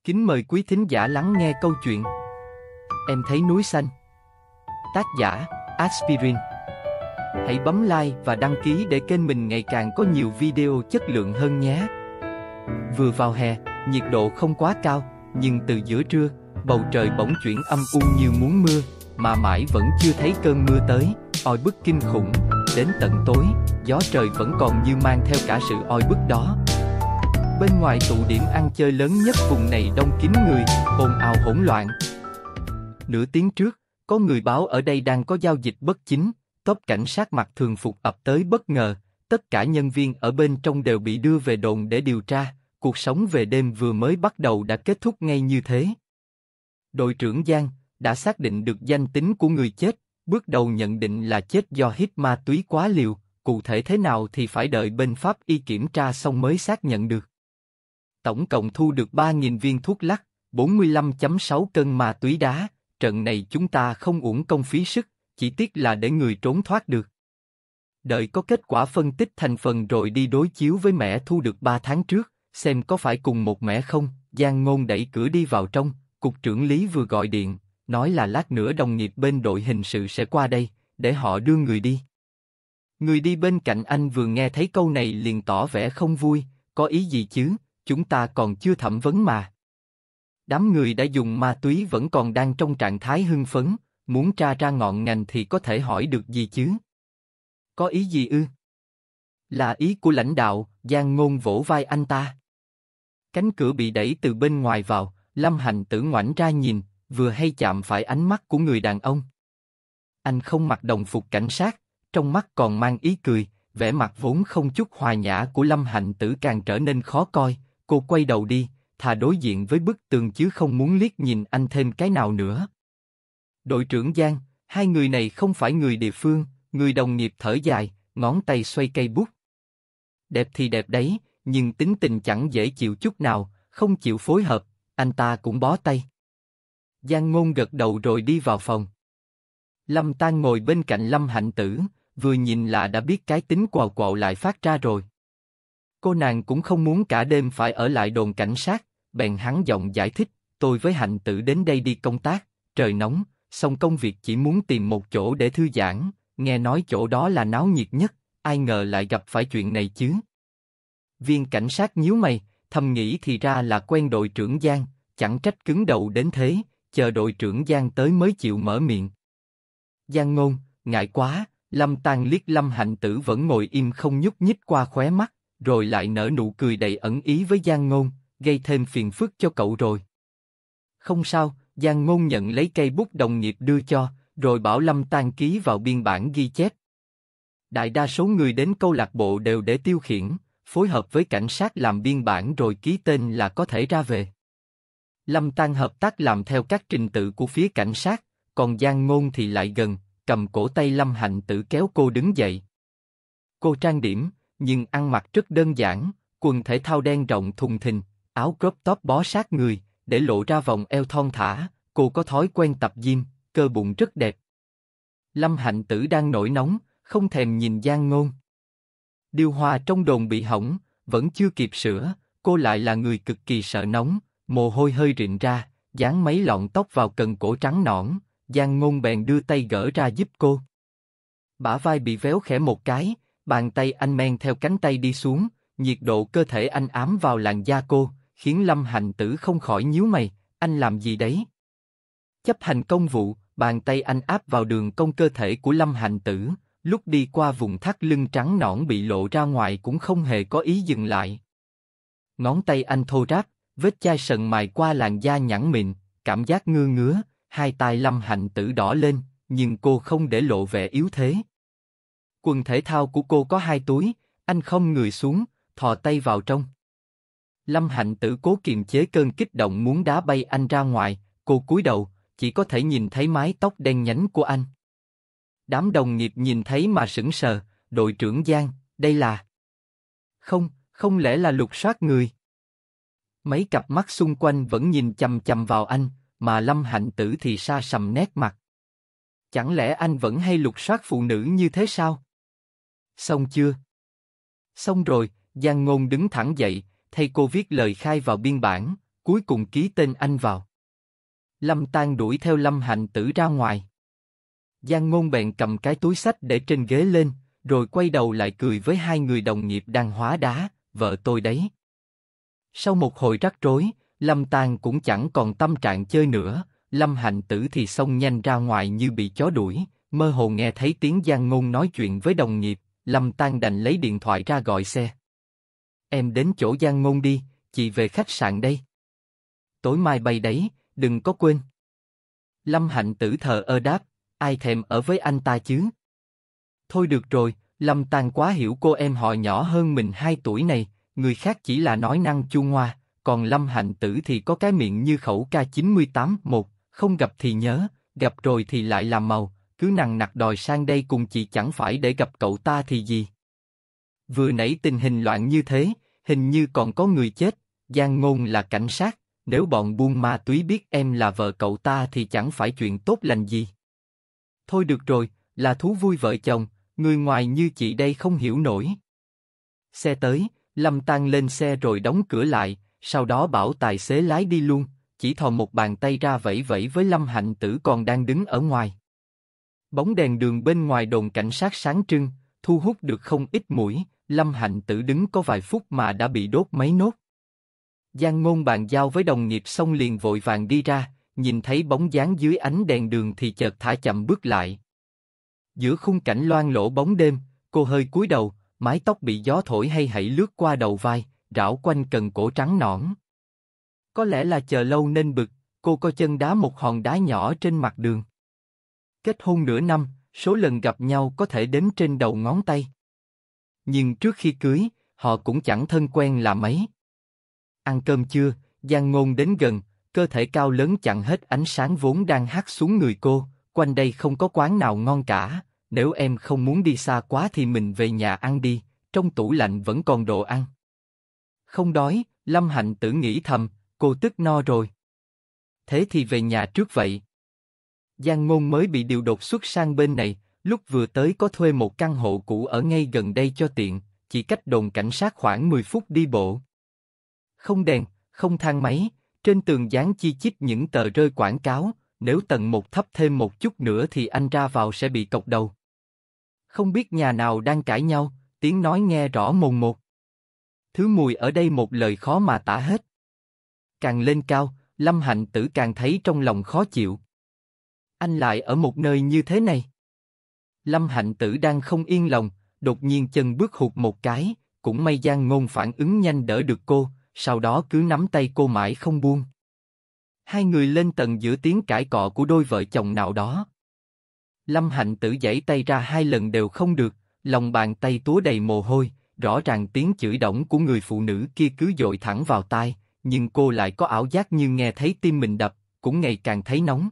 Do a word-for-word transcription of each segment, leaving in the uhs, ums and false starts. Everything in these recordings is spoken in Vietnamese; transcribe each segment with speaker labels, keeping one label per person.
Speaker 1: Kính mời quý thính giả lắng nghe câu chuyện Em thấy núi xanh. Tác giả Aspirin. Hãy bấm like và đăng ký để kênh mình ngày càng có nhiều video chất lượng hơn nhé. Vừa vào hè, nhiệt độ không quá cao, nhưng từ giữa trưa, bầu trời bỗng chuyển âm u như muốn mưa, mà mãi vẫn chưa thấy cơn mưa tới, oi bức kinh khủng. Đến tận tối, gió trời vẫn còn như mang theo cả sự oi bức đó. Bên ngoài tụ điểm ăn chơi lớn nhất vùng này đông kín người, ồn ào hỗn loạn. Nửa tiếng trước, có người báo ở đây đang có giao dịch bất chính, top cảnh sát mặc thường phục ập tới bất ngờ, tất cả nhân viên ở bên trong đều bị đưa về đồn để điều tra, cuộc sống về đêm vừa mới bắt đầu đã kết thúc ngay như thế. Đội trưởng Giang đã xác định được danh tính của người chết, bước đầu nhận định là chết do hít ma túy quá liều, cụ thể thế nào thì phải đợi bên pháp y kiểm tra xong mới xác nhận được. Tổng cộng thu được ba nghìn viên thuốc lắc, bốn mươi lăm phẩy sáu cân ma túy đá, trận này chúng ta không uổng công phí sức, chỉ tiếc là để người trốn thoát được. Đợi có kết quả phân tích thành phần rồi đi đối chiếu với mẻ thu được ba tháng trước, xem có phải cùng một mẻ không. Giang Ngôn đẩy cửa đi vào trong, cục trưởng Lý vừa gọi điện, nói là lát nữa đồng nghiệp bên đội hình sự sẽ qua đây, để họ đưa người đi. Người đi bên cạnh anh vừa nghe thấy câu này liền tỏ vẻ không vui, có ý gì chứ, chúng ta còn chưa thẩm vấn mà. Đám người đã dùng ma túy vẫn còn đang trong trạng thái hưng phấn, muốn tra ra ngọn ngành thì có thể hỏi được gì chứ? Có ý gì ư? Là ý của lãnh đạo. Giang Ngôn vỗ vai anh ta. Cánh cửa bị đẩy từ bên ngoài vào, Lâm Hành Tử ngoảnh ra nhìn, vừa hay chạm phải ánh mắt của người đàn ông. Anh không mặc đồng phục cảnh sát, trong mắt còn mang ý cười, vẻ mặt vốn không chút hòa nhã của Lâm Hành Tử càng trở nên khó coi. Cô quay đầu đi, thà đối diện với bức tường chứ không muốn liếc nhìn anh thêm cái nào nữa. Đội trưởng Giang, hai người này không phải người địa phương. Người đồng nghiệp thở dài, ngón tay xoay cây bút. Đẹp thì đẹp đấy, nhưng tính tình chẳng dễ chịu chút nào, không chịu phối hợp, anh ta cũng bó tay. Giang Ngôn gật đầu rồi đi vào phòng. Lâm Tan ngồi bên cạnh Lâm Hạnh Tử, vừa nhìn là đã biết cái tính quào quạo lại phát ra rồi. Cô nàng cũng không muốn cả đêm phải ở lại đồn cảnh sát, bèn hắn giọng giải thích, tôi với Hạnh Tử đến đây đi công tác, trời nóng, xong công việc chỉ muốn tìm một chỗ để thư giãn, nghe nói chỗ đó là náo nhiệt nhất, ai ngờ lại gặp phải chuyện này chứ. Viên cảnh sát nhíu mày, thầm nghĩ thì ra là quen đội trưởng Giang, chẳng trách cứng đầu đến thế, chờ đội trưởng Giang tới mới chịu mở miệng. Giang Ngôn, ngại quá. Lâm Tan liếc Lâm Hạnh Tử vẫn ngồi im không nhúc nhích qua khóe mắt, rồi lại nở nụ cười đầy ẩn ý với Giang Ngôn, gây thêm phiền phức cho cậu rồi. Không sao, Giang Ngôn nhận lấy cây bút đồng nghiệp đưa cho, rồi bảo Lâm Tan ký vào biên bản ghi chép. Đại đa số người đến câu lạc bộ đều để tiêu khiển, phối hợp với cảnh sát làm biên bản rồi ký tên là có thể ra về. Lâm Tan hợp tác làm theo các trình tự của phía cảnh sát, còn Giang Ngôn thì lại gần, cầm cổ tay Lâm Hạnh Tử kéo cô đứng dậy. Cô trang điểm, nhưng ăn mặc rất đơn giản, quần thể thao đen rộng thùng thình, áo crop top bó sát người, để lộ ra vòng eo thon thả. Cô có thói quen tập gym, cơ bụng rất đẹp. Lâm Hạnh Tử đang nổi nóng, không thèm nhìn Giang Ngôn. Điều hòa trong đồn bị hỏng, vẫn chưa kịp sửa, cô lại là người cực kỳ sợ nóng, mồ hôi hơi rịn ra, dán mấy lọn tóc vào cần cổ trắng nõn. Giang Ngôn bèn đưa tay gỡ ra giúp cô. Bả vai bị véo khẽ một cái, bàn tay anh men theo cánh tay đi xuống, nhiệt độ cơ thể anh ám vào làn da cô, khiến Lâm Hạnh Tử không khỏi nhíu mày, anh làm gì đấy? Chấp hành công vụ, bàn tay anh áp vào đường cong cơ thể của Lâm Hạnh Tử, lúc đi qua vùng thắt lưng trắng nõn bị lộ ra ngoài cũng không hề có ý dừng lại. Ngón tay anh thô ráp, vết chai sần mài qua làn da nhẵn mịn, cảm giác ngứa ngứa, hai tai Lâm Hạnh Tử đỏ lên, nhưng cô không để lộ vẻ yếu thế. Quần thể thao của cô có hai túi, anh không người xuống, thò tay vào trong. Lâm Hạnh Tử cố kiềm chế cơn kích động muốn đá bay anh ra ngoài, cô cúi đầu, chỉ có thể nhìn thấy mái tóc đen nhánh của anh. Đám đồng nghiệp nhìn thấy mà sững sờ, đội trưởng Giang, đây là... Không, không lẽ là lục soát người? Mấy cặp mắt xung quanh vẫn nhìn chằm chằm vào anh, mà Lâm Hạnh Tử thì sa sầm nét mặt. Chẳng lẽ anh vẫn hay lục soát phụ nữ như thế sao? Xong chưa? Xong rồi. Giang Ngôn đứng thẳng dậy, thay cô viết lời khai vào biên bản, cuối cùng ký tên anh vào. Lâm Tang đuổi theo Lâm Hạnh Tử ra ngoài. Giang Ngôn bèn cầm cái túi xách để trên ghế lên, rồi quay đầu lại cười với hai người đồng nghiệp đang hóa đá, vợ tôi đấy. Sau một hồi rắc rối, Lâm Tang cũng chẳng còn tâm trạng chơi nữa, Lâm Hạnh Tử thì xông nhanh ra ngoài như bị chó đuổi, mơ hồ nghe thấy tiếng Giang Ngôn nói chuyện với đồng nghiệp, Lâm Tang đành lấy điện thoại ra gọi xe. Em đến chỗ Giang Ngôn đi, chị về khách sạn đây. Tối mai bay đấy, đừng có quên. Lâm Hạnh Tử thờ ơ đáp, ai thèm ở với anh ta chứ? Thôi được rồi, Lâm Tang quá hiểu cô em họ nhỏ hơn mình hai tuổi này, người khác chỉ là nói năng chua ngoa, còn Lâm Hạnh Tử thì có cái miệng như khẩu K chín tám một, không gặp thì nhớ, gặp rồi thì lại làm màu, cứ nằng nặc đòi sang đây cùng chị chẳng phải để gặp cậu ta thì gì. Vừa nãy tình hình loạn như thế, hình như còn có người chết, Giang Ngôn là cảnh sát, nếu bọn buôn ma túy biết em là vợ cậu ta thì chẳng phải chuyện tốt lành gì. Thôi được rồi, là thú vui vợ chồng, người ngoài như chị đây không hiểu nổi. Xe tới, Lâm Tang lên xe rồi đóng cửa lại, sau đó bảo tài xế lái đi luôn, chỉ thò một bàn tay ra vẫy vẫy với Lâm Hạnh Tử còn đang đứng ở ngoài. Bóng đèn đường bên ngoài đồn cảnh sát sáng trưng, thu hút được không ít mũi, Lâm Hạnh Tử đứng có vài phút mà đã bị đốt mấy nốt. Giang Ngôn bàn giao với đồng nghiệp xong liền vội vàng đi ra, nhìn thấy bóng dáng dưới ánh đèn đường thì chợt thả chậm bước lại. Giữa khung cảnh loang lổ bóng đêm, cô hơi cúi đầu, mái tóc bị gió thổi hay hãy lướt qua đầu vai, rảo quanh cần cổ trắng nõn. Có lẽ là chờ lâu nên bực, cô co chân đá một hòn đá nhỏ trên mặt đường. Kết hôn nửa năm, số lần gặp nhau có thể đếm trên đầu ngón tay. Nhưng trước khi cưới, họ cũng chẳng thân quen là mấy. Ăn cơm chưa? Giang Ngôn đến gần, cơ thể cao lớn chặn hết ánh sáng vốn đang hắt xuống người cô. Quanh đây không có quán nào ngon cả. Nếu em không muốn đi xa quá thì mình về nhà ăn đi. Trong tủ lạnh vẫn còn đồ ăn. Không đói, Lâm Hạnh Tử nghĩ thầm, cô tức no rồi. Thế thì về nhà trước vậy. Giang Ngôn mới bị điều đột xuất sang bên này, lúc vừa tới có thuê một căn hộ cũ ở ngay gần đây cho tiện, chỉ cách đồn cảnh sát khoảng mười phút đi bộ. Không đèn, không thang máy, trên tường dán chi chít những tờ rơi quảng cáo, nếu tầng một thấp thêm một chút nữa thì anh ra vào sẽ bị cộc đầu. Không biết nhà nào đang cãi nhau, tiếng nói nghe rõ mồn một. Thứ mùi ở đây một lời khó mà tả hết. Càng lên cao, Lâm Hạnh Tử càng thấy trong lòng khó chịu. Anh lại ở một nơi như thế này. Lâm Hạnh Tử đang không yên lòng, đột nhiên chân bước hụt một cái, cũng may Giang Ngôn phản ứng nhanh đỡ được cô, sau đó cứ nắm tay cô mãi không buông. Hai người lên tầng giữa tiếng cãi cọ của đôi vợ chồng nào đó. Lâm Hạnh Tử giãy tay ra hai lần đều không được, lòng bàn tay túa đầy mồ hôi, rõ ràng tiếng chửi đổng của người phụ nữ kia cứ dội thẳng vào tai, nhưng cô lại có ảo giác như nghe thấy tim mình đập, cũng ngày càng thấy nóng.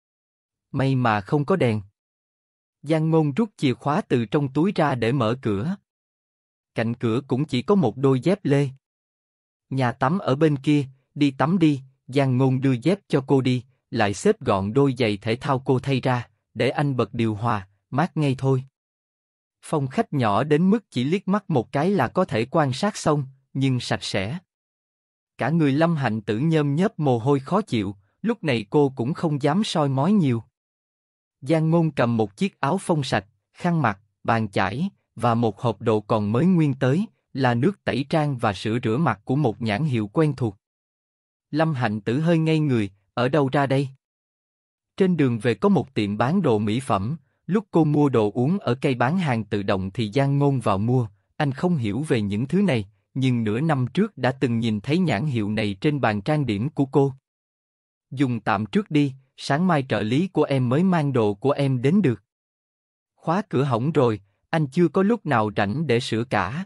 Speaker 1: May mà không có đèn. Giang Ngôn rút chìa khóa từ trong túi ra để mở cửa. Cạnh cửa cũng chỉ có một đôi dép lê. Nhà tắm ở bên kia, đi tắm đi. Giang Ngôn đưa dép cho cô đi, lại xếp gọn đôi giày thể thao cô thay ra, để anh bật điều hòa, mát ngay thôi. Phòng khách nhỏ đến mức chỉ liếc mắt một cái là có thể quan sát xong, nhưng sạch sẽ. Cả người Lâm Hạnh Tử nhơm nhớp mồ hôi khó chịu, lúc này cô cũng không dám soi mói nhiều. Giang Ngôn cầm một chiếc áo phông sạch, khăn mặt, bàn chải, và một hộp đồ còn mới nguyên tới, là nước tẩy trang và sữa rửa mặt của một nhãn hiệu quen thuộc. Lâm Hạnh Tử hơi ngây người, ở đâu ra đây? Trên đường về có một tiệm bán đồ mỹ phẩm, lúc cô mua đồ uống ở cây bán hàng tự động thì Giang Ngôn vào mua, anh không hiểu về những thứ này, nhưng nửa năm trước đã từng nhìn thấy nhãn hiệu này trên bàn trang điểm của cô. Dùng tạm trước đi, sáng mai trợ lý của em mới mang đồ của em đến được. Khóa cửa hỏng rồi, anh chưa có lúc nào rảnh để sửa cả.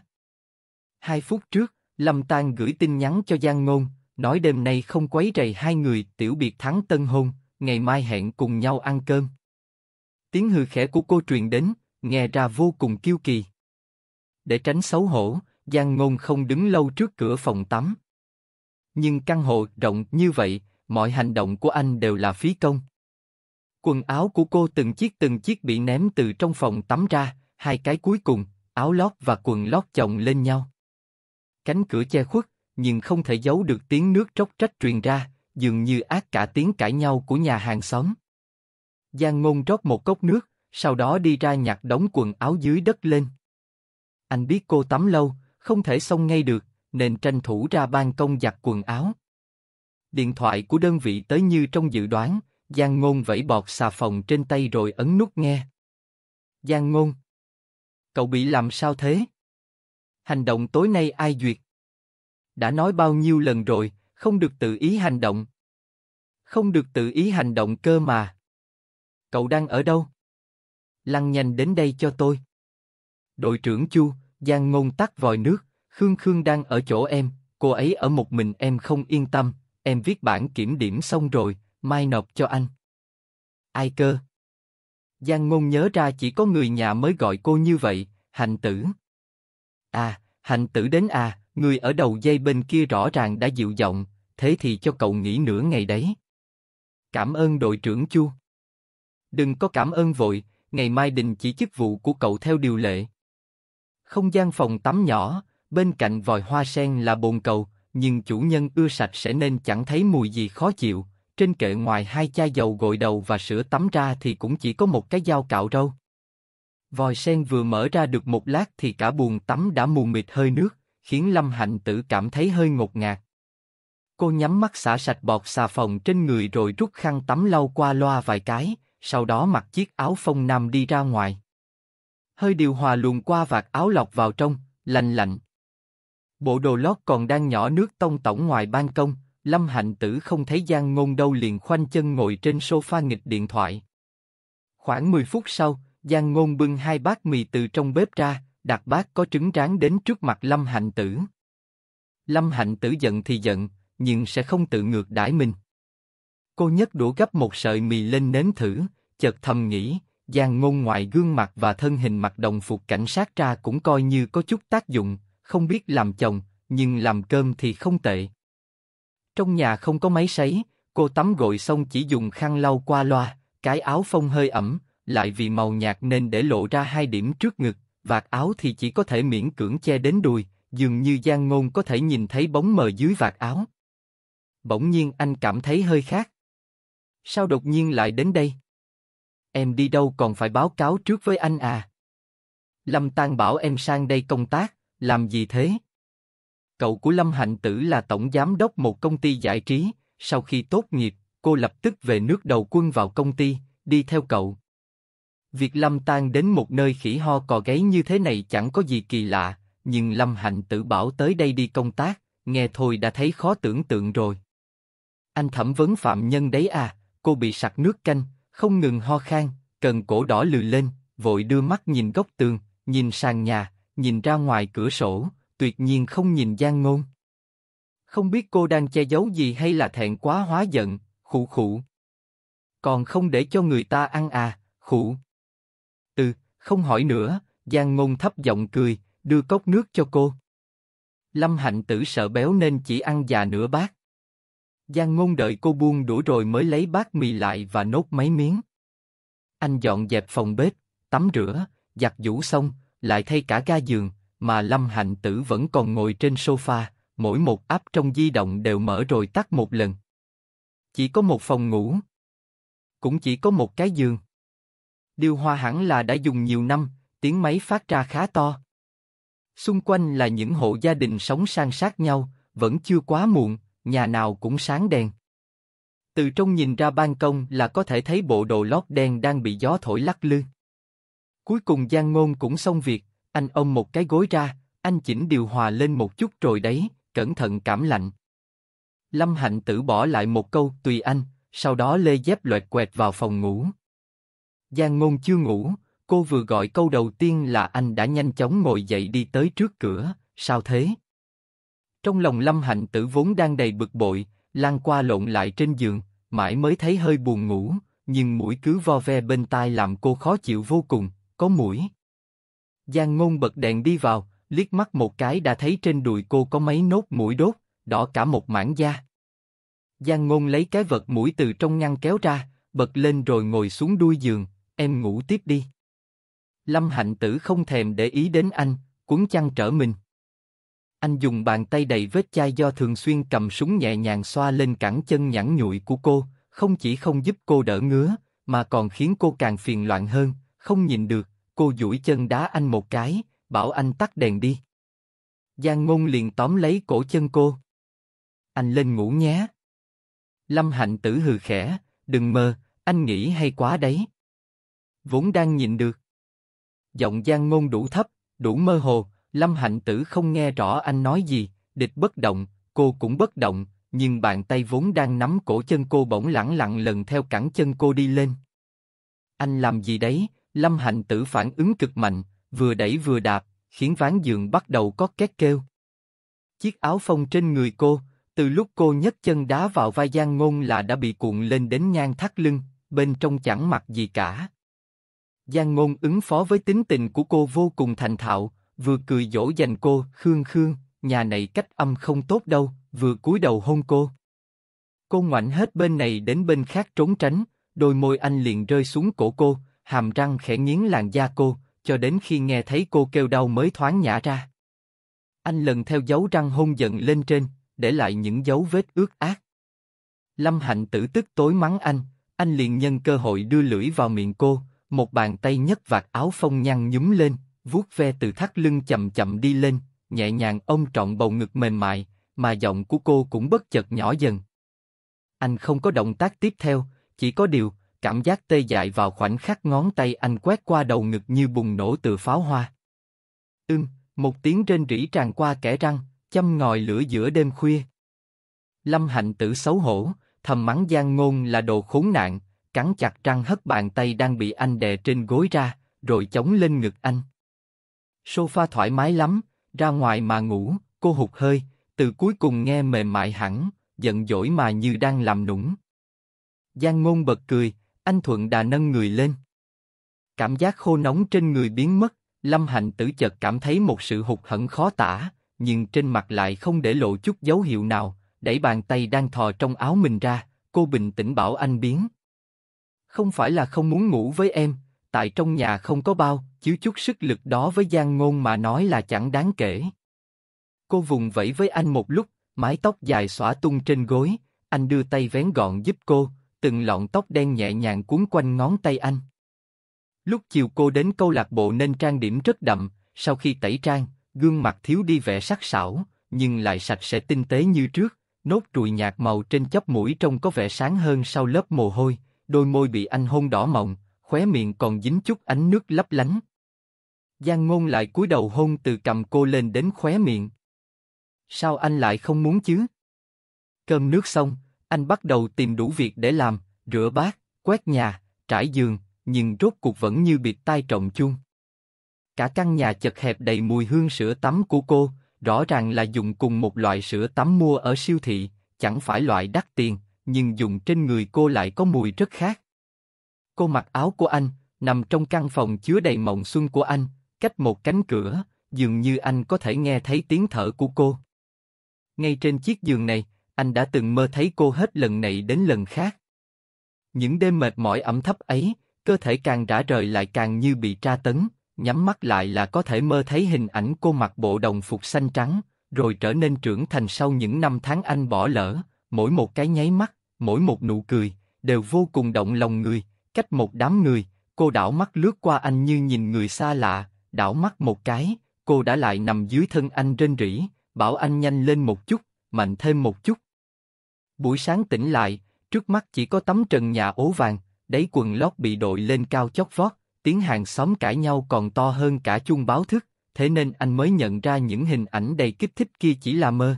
Speaker 1: Hai phút trước, Lâm Tang gửi tin nhắn cho Giang Ngôn, nói đêm nay không quấy rầy hai người tiểu biệt thắng tân hôn, ngày mai hẹn cùng nhau ăn cơm. Tiếng hừ khẽ của cô truyền đến, nghe ra vô cùng kiêu kỳ. Để tránh xấu hổ, Giang Ngôn không đứng lâu trước cửa phòng tắm. Nhưng căn hộ rộng như vậy, mọi hành động của anh đều là phí công. Quần áo của cô từng chiếc từng chiếc bị ném từ trong phòng tắm ra, hai cái cuối cùng, áo lót và quần lót chồng lên nhau. Cánh cửa che khuất, nhưng không thể giấu được tiếng nước róc rách truyền ra, dường như át cả tiếng cãi nhau của nhà hàng xóm. Giang Ngôn rót một cốc nước, sau đó đi ra nhặt đống quần áo dưới đất lên. Anh biết cô tắm lâu, không thể xông ngay được, nên tranh thủ ra ban công giặt quần áo. Điện thoại của đơn vị tới như trong dự đoán, Giang Ngôn vẩy bọt xà phòng trên tay rồi ấn nút nghe. Giang Ngôn, cậu bị làm sao thế? Hành động tối nay ai duyệt? Đã nói bao nhiêu lần rồi, không được tự ý hành động. Không được tự ý hành động cơ mà. Cậu đang ở đâu? Lăn nhanh đến đây cho tôi. Đội trưởng Chu, Giang Ngôn tắt vòi nước, Khương Khương đang ở chỗ em, cô ấy ở một mình em không yên tâm, em viết bản kiểm điểm xong rồi, mai nộp cho anh. Ai cơ? Giang Ngôn nhớ ra chỉ có người nhà mới gọi cô như vậy, Hạnh Tử. À, Hạnh Tử đến à, người ở đầu dây bên kia rõ ràng đã dịu giọng, thế thì cho cậu nghỉ nửa ngày đấy. Cảm ơn đội trưởng Chu. Đừng có cảm ơn vội, ngày mai đình chỉ chức vụ của cậu theo điều lệ. Không gian phòng tắm nhỏ, bên cạnh vòi hoa sen là bồn cầu, nhưng chủ nhân ưa sạch sẽ nên chẳng thấy mùi gì khó chịu. Trên kệ ngoài hai chai dầu gội đầu và sữa tắm ra thì cũng chỉ có một cái dao cạo râu. Vòi sen vừa mở ra được một lát thì cả bồn tắm đã mù mịt hơi nước, khiến Lâm Hạnh Tử cảm thấy hơi ngột ngạt. Cô nhắm mắt xả sạch bọt xà phòng trên người rồi rút khăn tắm lau qua loa vài cái, sau đó mặc chiếc áo phông nam đi ra ngoài. Hơi điều hòa luồn qua vạt áo lọc vào trong, lạnh lạnh. Bộ đồ lót còn đang nhỏ nước tông tổng ngoài ban công, Lâm Hạnh Tử không thấy Giang Ngôn đâu liền khoanh chân ngồi trên sofa nghịch điện thoại. Khoảng mười phút sau, Giang Ngôn bưng hai bát mì từ trong bếp ra, đặt bát có trứng rán đến trước mặt Lâm Hạnh Tử. Lâm Hạnh Tử giận thì giận, nhưng sẽ không tự ngược đãi mình. Cô nhấc đũa gắp một sợi mì lên nếm thử, chợt thầm nghĩ, Giang Ngôn ngoài gương mặt và thân hình mặc đồng phục cảnh sát ra cũng coi như có chút tác dụng, không biết làm chồng, nhưng làm cơm thì không tệ. Trong nhà không có máy sấy, cô tắm gội xong chỉ dùng khăn lau qua loa, cái áo phông hơi ẩm, lại vì màu nhạt nên để lộ ra hai điểm trước ngực, vạt áo thì chỉ có thể miễn cưỡng che đến đùi, dường như Giang Ngôn có thể nhìn thấy bóng mờ dưới vạt áo. Bỗng nhiên anh cảm thấy hơi khác. Sao đột nhiên lại đến đây? Em đi đâu còn phải báo cáo trước với anh à? Lâm Tang bảo em sang đây công tác, làm gì thế? Cậu của Lâm Hạnh Tử là tổng giám đốc một công ty giải trí, sau khi tốt nghiệp, cô lập tức về nước đầu quân vào công ty, đi theo cậu. Việc Lâm Tang đến một nơi khỉ ho cò gáy như thế này chẳng có gì kỳ lạ, nhưng Lâm Hạnh Tử bảo tới đây đi công tác, nghe thôi đã thấy khó tưởng tượng rồi. Anh thẩm vấn phạm nhân đấy à? Cô bị sặc nước canh, không ngừng ho khan, cần cổ đỏ lừ lên, vội đưa mắt nhìn góc tường, nhìn sàn nhà, nhìn ra ngoài cửa sổ, tuyệt nhiên không nhìn Giang Ngôn. Không biết cô đang che giấu gì hay là thẹn quá hóa giận, khụ khụ. Còn không để cho người ta ăn à, khụ. Ừ, không hỏi nữa, Giang Ngôn thấp giọng cười, đưa cốc nước cho cô. Lâm Hạnh Tử sợ béo nên chỉ ăn già nửa bát. Giang Ngôn đợi cô buông đũa rồi mới lấy bát mì lại và nốt mấy miếng. Anh dọn dẹp phòng bếp, tắm rửa, giặt giũ xong, lại thay cả ga giường, mà Lâm Hạnh Tử vẫn còn ngồi trên sofa, mỗi một app trong di động đều mở rồi tắt một lần. Chỉ có một phòng ngủ, cũng chỉ có một cái giường. Điều hòa hẳn là đã dùng nhiều năm, tiếng máy phát ra khá to. Xung quanh là những hộ gia đình sống san sát nhau, vẫn chưa quá muộn, nhà nào cũng sáng đèn. Từ trong nhìn ra ban công là có thể thấy bộ đồ lót đen đang bị gió thổi lắc lư. Cuối cùng Giang Ngôn cũng xong việc, anh ôm một cái gối ra, anh chỉnh điều hòa lên một chút rồi đấy, cẩn thận cảm lạnh. Lâm Hạnh Tử bỏ lại một câu tùy anh, sau đó lê dép loẹt quẹt vào phòng ngủ. Giang Ngôn chưa ngủ, cô vừa gọi câu đầu tiên là anh đã nhanh chóng ngồi dậy đi tới trước cửa, sao thế? Trong lòng Lâm Hạnh Tử vốn đang đầy bực bội, lăn qua lộn lại trên giường, mãi mới thấy hơi buồn ngủ, nhưng mũi cứ vo ve bên tai làm cô khó chịu vô cùng, có muỗi. Giang Ngôn bật đèn đi vào, liếc mắt một cái đã thấy trên đùi cô có mấy nốt muỗi đốt, đỏ cả một mảng da. Giang Ngôn lấy cái vật muỗi từ trong ngăn kéo ra, bật lên rồi ngồi xuống đuôi giường, em ngủ tiếp đi. Lâm Hạnh Tử không thèm để ý đến anh, quấn chăn trở mình. Anh dùng bàn tay đầy vết chai do thường xuyên cầm súng nhẹ nhàng xoa lên cẳng chân nhẵn nhụi của cô, không chỉ không giúp cô đỡ ngứa, mà còn khiến cô càng phiền loạn hơn, không nhìn được, cô duỗi chân đá anh một cái, bảo anh tắt đèn đi. Giang Ngôn liền tóm lấy cổ chân cô. Anh lên ngủ nhé. Lâm Hạnh Tử hừ khẽ, đừng mơ, anh nghĩ hay quá đấy. Vốn đang nhịn được. Giọng Giang Ngôn đủ thấp, đủ mơ hồ, Lâm Hạnh Tử không nghe rõ anh nói gì, địch bất động, cô cũng bất động, nhưng bàn tay vốn đang nắm cổ chân cô bỗng lẳng lặng lần theo cẳng chân cô đi lên. Anh làm gì đấy? Lâm Hạnh Tử phản ứng cực mạnh, vừa đẩy vừa đạp, khiến ván giường bắt đầu có két kêu. Chiếc áo phông trên người cô, từ lúc cô nhấc chân đá vào vai Giang Ngôn là đã bị cuộn lên đến ngang thắt lưng, bên trong chẳng mặc gì cả. Giang Ngôn ứng phó với tính tình của cô vô cùng thành thạo, vừa cười dỗ dành cô, Khương Khương, nhà này cách âm không tốt đâu, vừa cúi đầu hôn cô. Cô ngoảnh hết bên này đến bên khác trốn tránh, đôi môi anh liền rơi xuống cổ cô, hàm răng khẽ nghiến làn da cô, cho đến khi nghe thấy cô kêu đau mới thoáng nhả ra. Anh lần theo dấu răng hôn dần lên trên, để lại những dấu vết ướt át. Lâm Hạnh Tử tức tối mắng anh, anh liền nhân cơ hội đưa lưỡi vào miệng cô, một bàn tay nhấc vạt áo phông nhăn nhúm lên, vuốt ve từ thắt lưng chậm chậm đi lên, nhẹ nhàng ôm trọn bầu ngực mềm mại, mà giọng của cô cũng bất chợt nhỏ dần. Anh không có động tác tiếp theo, chỉ có điều, cảm giác tê dại vào khoảnh khắc ngón tay anh quét qua đầu ngực như bùng nổ từ pháo hoa. Ưm, một tiếng rên rỉ tràn qua kẽ răng, châm ngòi lửa giữa đêm khuya. Lâm Hạnh Tử xấu hổ, thầm mắng Giang Ngôn là đồ khốn nạn, cắn chặt răng hất bàn tay đang bị anh đè trên gối ra, rồi chống lên ngực anh. Sofa thoải mái lắm, ra ngoài mà ngủ, cô hụt hơi, từ cuối cùng nghe mềm mại hẳn, giận dỗi mà như đang làm nũng. Giang Ngôn bật cười, anh thuận đà nâng người lên. Cảm giác khô nóng trên người biến mất, Lâm Hạnh Tử chợt cảm thấy một sự hụt hẫng khó tả, nhưng trên mặt lại không để lộ chút dấu hiệu nào, đẩy bàn tay đang thò trong áo mình ra, cô bình tĩnh bảo anh biến. Không phải là không muốn ngủ với em, tại trong nhà không có bao, chứ chút sức lực đó với Giang Ngôn mà nói là chẳng đáng kể. Cô vùng vẫy với anh một lúc, mái tóc dài xõa tung trên gối, anh đưa tay vén gọn giúp cô, từng lọn tóc đen nhẹ nhàng cuốn quanh ngón tay anh. Lúc chiều cô đến câu lạc bộ nên trang điểm rất đậm, sau khi tẩy trang, gương mặt thiếu đi vẻ sắc sảo, nhưng lại sạch sẽ tinh tế như trước, nốt ruồi nhạt màu trên chóp mũi trông có vẻ sáng hơn sau lớp mồ hôi, đôi môi bị anh hôn đỏ mọng, khóe miệng còn dính chút ánh nước lấp lánh. Giang Ngôn lại cúi đầu hôn từ cằm cô lên đến khóe miệng. Sao anh lại không muốn chứ? Cơm nước xong, anh bắt đầu tìm đủ việc để làm, rửa bát, quét nhà, trải giường, nhưng rốt cuộc vẫn như bịt tai trộm chuông. Cả căn nhà chật hẹp đầy mùi hương sữa tắm của cô, rõ ràng là dùng cùng một loại sữa tắm mua ở siêu thị, chẳng phải loại đắt tiền, nhưng dùng trên người cô lại có mùi rất khác. Cô mặc áo của anh, nằm trong căn phòng chứa đầy mộng xuân của anh, cách một cánh cửa, dường như anh có thể nghe thấy tiếng thở của cô. Ngay trên chiếc giường này, anh đã từng mơ thấy cô hết lần này đến lần khác. Những đêm mệt mỏi ẩm thấp ấy, cơ thể càng rã rời lại càng như bị tra tấn, nhắm mắt lại là có thể mơ thấy hình ảnh cô mặc bộ đồng phục xanh trắng, rồi trở nên trưởng thành sau những năm tháng anh bỏ lỡ, mỗi một cái nháy mắt, mỗi một nụ cười, đều vô cùng động lòng người, cách một đám người, cô đảo mắt lướt qua anh như nhìn người xa lạ, đảo mắt một cái, cô đã lại nằm dưới thân anh rên rỉ, bảo anh nhanh lên một chút, mạnh thêm một chút. Buổi sáng tỉnh lại, trước mắt chỉ có tấm trần nhà ố vàng, đáy quần lót bị đội lên cao chót vót, tiếng hàng xóm cãi nhau còn to hơn cả chuông báo thức, thế nên anh mới nhận ra những hình ảnh đầy kích thích kia chỉ là mơ.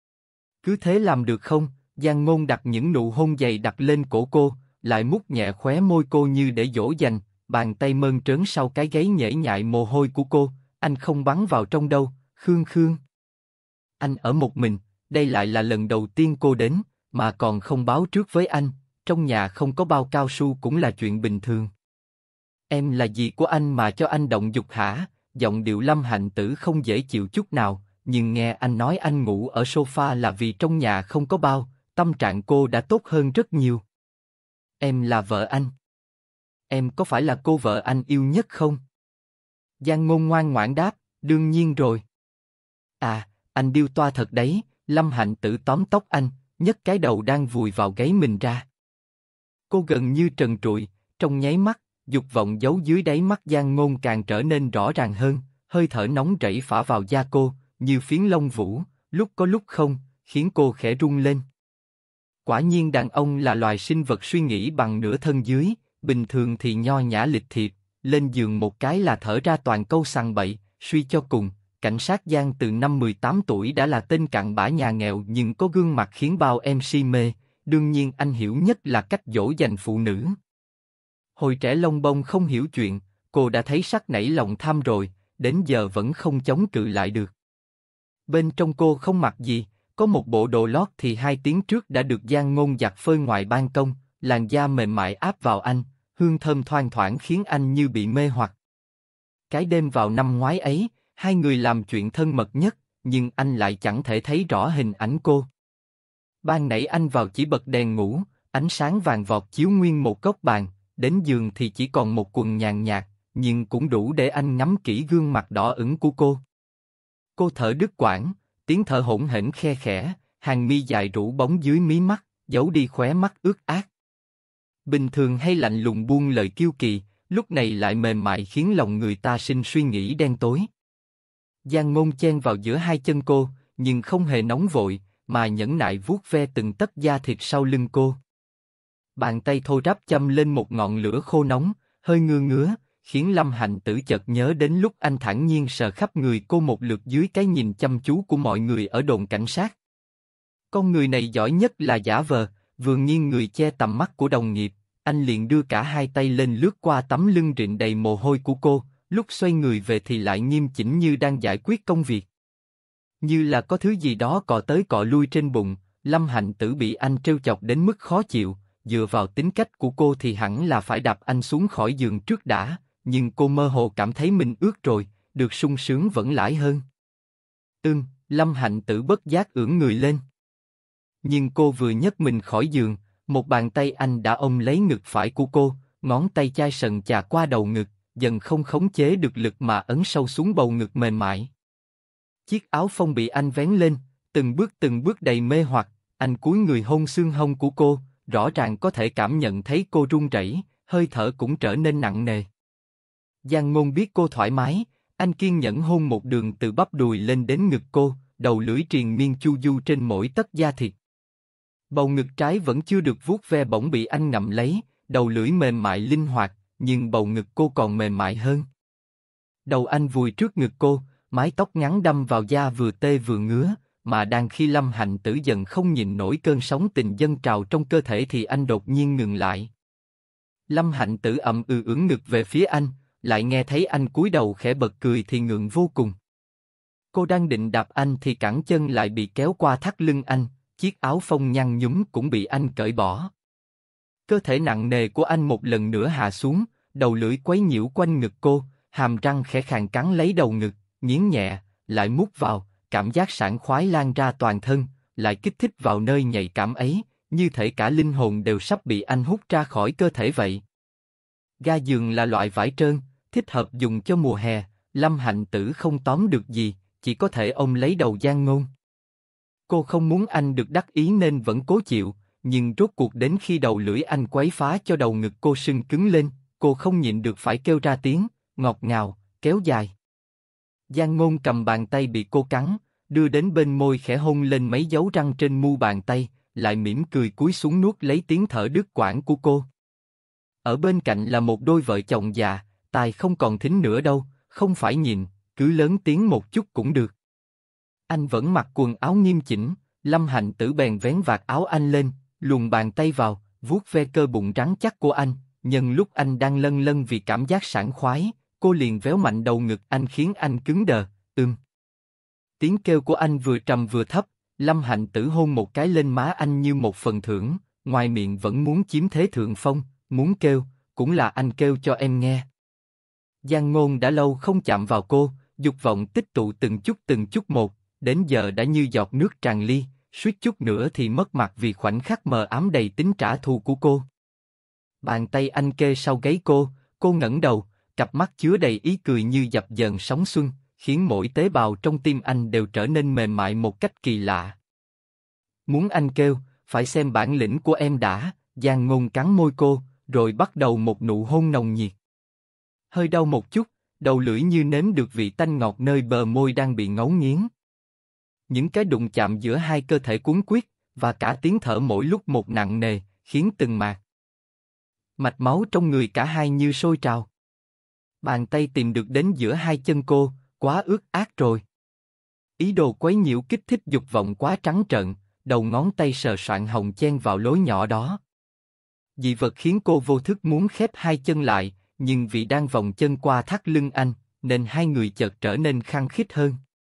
Speaker 1: Cứ thế làm được không? Giang Ngôn đặt những nụ hôn dày đặt lên cổ cô, lại mút nhẹ khóe môi cô như để dỗ dành, bàn tay mơn trớn sau cái gáy nhễ nhại mồ hôi của cô, anh không bắn vào trong đâu, Khương Khương. Anh ở một mình, đây lại là lần đầu tiên cô đến, mà còn không báo trước với anh, trong nhà không có bao cao su cũng là chuyện bình thường. Em là gì của anh mà cho anh động dục hả? Giọng điệu Lâm Hạnh Tử không dễ chịu chút nào, nhưng nghe anh nói anh ngủ ở sofa là vì trong nhà không có bao, tâm trạng cô đã tốt hơn rất nhiều. Em là vợ anh. Em có phải là cô vợ anh yêu nhất không? Giang Ngôn ngoan ngoãn đáp, đương nhiên rồi. À, anh điêu toa thật đấy. Lâm Hạnh Tử tóm tóc anh, nhấc cái đầu đang vùi vào gáy mình ra. Cô gần như trần trụi, trong nháy mắt, dục vọng giấu dưới đáy mắt Giang Ngôn càng trở nên rõ ràng hơn, hơi thở nóng rẫy phả vào da cô, như phiến lông vũ, lúc có lúc không, khiến cô khẽ rung lên. Quả nhiên đàn ông là loài sinh vật suy nghĩ bằng nửa thân dưới, bình thường thì nho nhã lịch thiệp, lên giường một cái là thở ra toàn câu sằng bậy, suy cho cùng. Cảnh sát Giang từ năm mười tám tuổi đã là tên cặn bã nhà nghèo nhưng có gương mặt khiến bao em si mê, đương nhiên anh hiểu nhất là cách dỗ dành phụ nữ. Hồi trẻ lông bông không hiểu chuyện, cô đã thấy sắc nảy lòng tham rồi, đến giờ vẫn không chống cự lại được. Bên trong cô không mặc gì, có một bộ đồ lót thì hai tiếng trước đã được Giang Ngôn giặt phơi ngoài ban công, làn da mềm mại áp vào anh, hương thơm thoang thoảng khiến anh như bị mê hoặc. Cái đêm vào năm ngoái ấy, hai người làm chuyện thân mật nhất, nhưng anh lại chẳng thể thấy rõ hình ảnh cô. Ban nãy anh vào chỉ bật đèn ngủ, ánh sáng vàng vọt chiếu nguyên một góc bàn, đến giường thì chỉ còn một quần nhàn nhạt, nhưng cũng đủ để anh ngắm kỹ gương mặt đỏ ửng của cô. Cô thở đứt quãng, tiếng thở hổn hển khe khẽ, hàng mi dài rũ bóng dưới mí mắt, giấu đi khóe mắt ướt át. Bình thường hay lạnh lùng buông lời kiêu kỳ, lúc này lại mềm mại khiến lòng người ta sinh suy nghĩ đen tối. Giang Ngôn chen vào giữa hai chân cô, nhưng không hề nóng vội, mà nhẫn nại vuốt ve từng tấc da thịt sau lưng cô. Bàn tay thô ráp châm lên một ngọn lửa khô nóng, hơi ngứa ngứa, khiến Lâm Hạnh Tử chợt nhớ đến lúc anh thản nhiên sờ khắp người cô một lượt dưới cái nhìn chăm chú của mọi người ở đồn cảnh sát. Con người này giỏi nhất là giả vờ, vừa nghiêng người che tầm mắt của đồng nghiệp, anh liền đưa cả hai tay lên lướt qua tấm lưng rịn đầy mồ hôi của cô, lúc xoay người về thì lại nghiêm chỉnh như đang giải quyết công việc. Như là có thứ gì đó cọ tới cọ lui trên bụng, Lâm Hạnh Tử bị anh trêu chọc đến mức khó chịu, dựa vào tính cách của cô thì hẳn là phải đạp anh xuống khỏi giường trước đã, nhưng cô mơ hồ cảm thấy mình ướt rồi, được sung sướng vẫn lãi hơn. Ưm, Lâm Hạnh Tử bất giác ưỡn người lên. Nhưng cô vừa nhấc mình khỏi giường, một bàn tay anh đã ôm lấy ngực phải của cô, ngón tay chai sần chà qua đầu ngực, dần không khống chế được lực mà ấn sâu xuống bầu ngực mềm mại. Chiếc áo phông bị anh vén lên, từng bước từng bước đầy mê hoặc, anh cúi người hôn xương hông của cô, rõ ràng có thể cảm nhận thấy cô run rẩy, hơi thở cũng trở nên nặng nề. Giang Ngôn biết cô thoải mái, anh kiên nhẫn hôn một đường từ bắp đùi lên đến ngực cô, đầu lưỡi triền miên chu du trên mỗi tấc da thịt. Bầu ngực trái vẫn chưa được vuốt ve bỗng bị anh ngậm lấy, đầu lưỡi mềm mại linh hoạt, nhưng bầu ngực cô còn mềm mại hơn. Đầu anh vùi trước ngực cô, mái tóc ngắn đâm vào da vừa tê vừa ngứa, mà đang khi Lâm Hạnh Tử dần không nhìn nổi cơn sóng tình dâng trào trong cơ thể thì anh đột nhiên ngừng lại. Lâm Hạnh Tử ậm ừ ưỡn ngực về phía anh, lại nghe thấy anh cúi đầu khẽ bật cười thì ngượng vô cùng. Cô đang định đạp anh thì cẳng chân lại bị kéo qua thắt lưng anh, chiếc áo phông nhăn nhúm cũng bị anh cởi bỏ. Cơ thể nặng nề của anh một lần nữa hạ xuống, đầu lưỡi quấy nhiễu quanh ngực cô, hàm răng khẽ khàng cắn lấy đầu ngực, nghiến nhẹ, lại mút vào, cảm giác sảng khoái lan ra toàn thân, lại kích thích vào nơi nhạy cảm ấy, như thể cả linh hồn đều sắp bị anh hút ra khỏi cơ thể vậy. Ga giường là loại vải trơn, thích hợp dùng cho mùa hè, Lâm Hạnh Tử không tóm được gì, chỉ có thể ôm lấy đầu Giang Ngôn. Cô không muốn anh được đắc ý nên vẫn cố chịu, nhưng rốt cuộc đến khi đầu lưỡi anh quấy phá cho đầu ngực cô sưng cứng lên, cô không nhịn được phải kêu ra tiếng, ngọt ngào, kéo dài. Giang Ngôn cầm bàn tay bị cô cắn, đưa đến bên môi khẽ hôn lên mấy dấu răng trên mu bàn tay, lại mỉm cười cúi xuống nuốt lấy tiếng thở đứt quãng của cô. Ở bên cạnh là một đôi vợ chồng già, tai không còn thính nữa đâu, không phải nhìn, cứ lớn tiếng một chút cũng được. Anh vẫn mặc quần áo nghiêm chỉnh, Lâm Hạnh Tử bèn vén vạt áo anh lên, luồn bàn tay vào, vuốt ve cơ bụng rắn chắc của anh, nhân lúc anh đang lân lân vì cảm giác sảng khoái, cô liền véo mạnh đầu ngực anh khiến anh cứng đờ, ưm. Tiếng kêu của anh vừa trầm vừa thấp, Lâm Hạnh Tử hôn một cái lên má anh như một phần thưởng, ngoài miệng vẫn muốn chiếm thế thượng phong, muốn kêu, cũng là anh kêu cho em nghe. Giang Ngôn đã lâu không chạm vào cô, dục vọng tích tụ từng chút từng chút một, đến giờ đã như giọt nước tràn ly, suýt chút nữa thì mất mặt vì khoảnh khắc mờ ám đầy tính trả thù của cô. Bàn tay anh kê sau gáy cô, cô ngẩng đầu, cặp mắt chứa đầy ý cười như dập dờn sóng xuân, khiến mỗi tế bào trong tim anh đều trở nên mềm mại một cách kỳ lạ. Muốn anh kêu, phải xem bản lĩnh của em đã, Giang Ngôn cắn môi cô, rồi bắt đầu một nụ hôn nồng nhiệt. Hơi đau một chút, đầu lưỡi như nếm được vị tanh ngọt nơi bờ môi đang bị ngấu nghiến. Những cái đụng chạm giữa hai cơ thể cuốn quýt, và cả tiếng thở mỗi lúc một nặng nề, khiến từng mạch mạch máu trong người cả hai như sôi trào. Bàn tay tìm được đến giữa hai chân cô, quá ướt át rồi. Ý đồ quấy nhiễu kích thích dục vọng quá trắng trợn, đầu ngón tay sờ soạng hồng chen vào lối nhỏ đó. Dị vật khiến cô vô thức muốn khép hai chân lại, nhưng vì đang vòng chân qua thắt lưng anh, nên hai người chợt trở nên khăng khít hơn.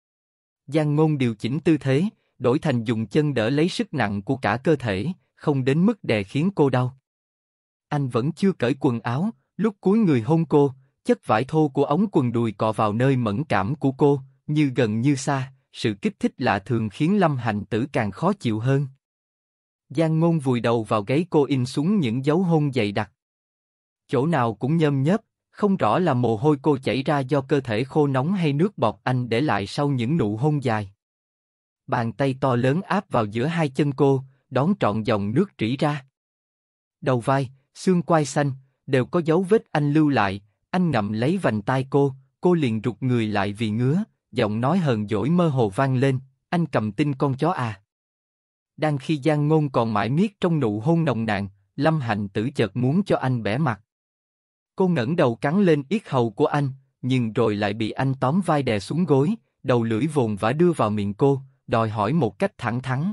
Speaker 1: Giang Ngôn điều chỉnh tư thế, đổi thành dùng chân đỡ lấy sức nặng của cả cơ thể, không đến mức đè khiến cô đau. Anh vẫn chưa cởi quần áo, lúc cúi người hôn cô, chất vải thô của ống quần đùi cọ vào nơi mẫn cảm của cô, như gần như xa, sự kích thích lạ thường khiến Lâm Hạnh Tử càng khó chịu hơn. Giang Ngôn vùi đầu vào gáy cô in xuống những dấu hôn dày đặc. Chỗ nào cũng nhơm nhớp, không rõ là mồ hôi cô chảy ra do cơ thể khô nóng hay nước bọt anh để lại sau những nụ hôn dài. Bàn tay to lớn áp vào giữa hai chân cô, đón trọn dòng nước rỉ ra. Đầu vai, xương quai xanh, đều có dấu vết anh lưu lại, anh ngậm lấy vành tai cô, cô liền rụt người lại vì ngứa, giọng nói hờn dỗi mơ hồ vang lên, anh cầm tinh con chó à. Đang khi Giang Ngôn còn mải miết trong nụ hôn nồng nàn, Lâm Hạnh Tử chợt muốn cho anh bẻ mặt. Cô ngẩng đầu cắn lên yết hầu của anh, nhưng rồi lại bị anh tóm vai đè xuống gối, đầu lưỡi vồn vã đưa vào miệng cô, đòi hỏi một cách thẳng thắn.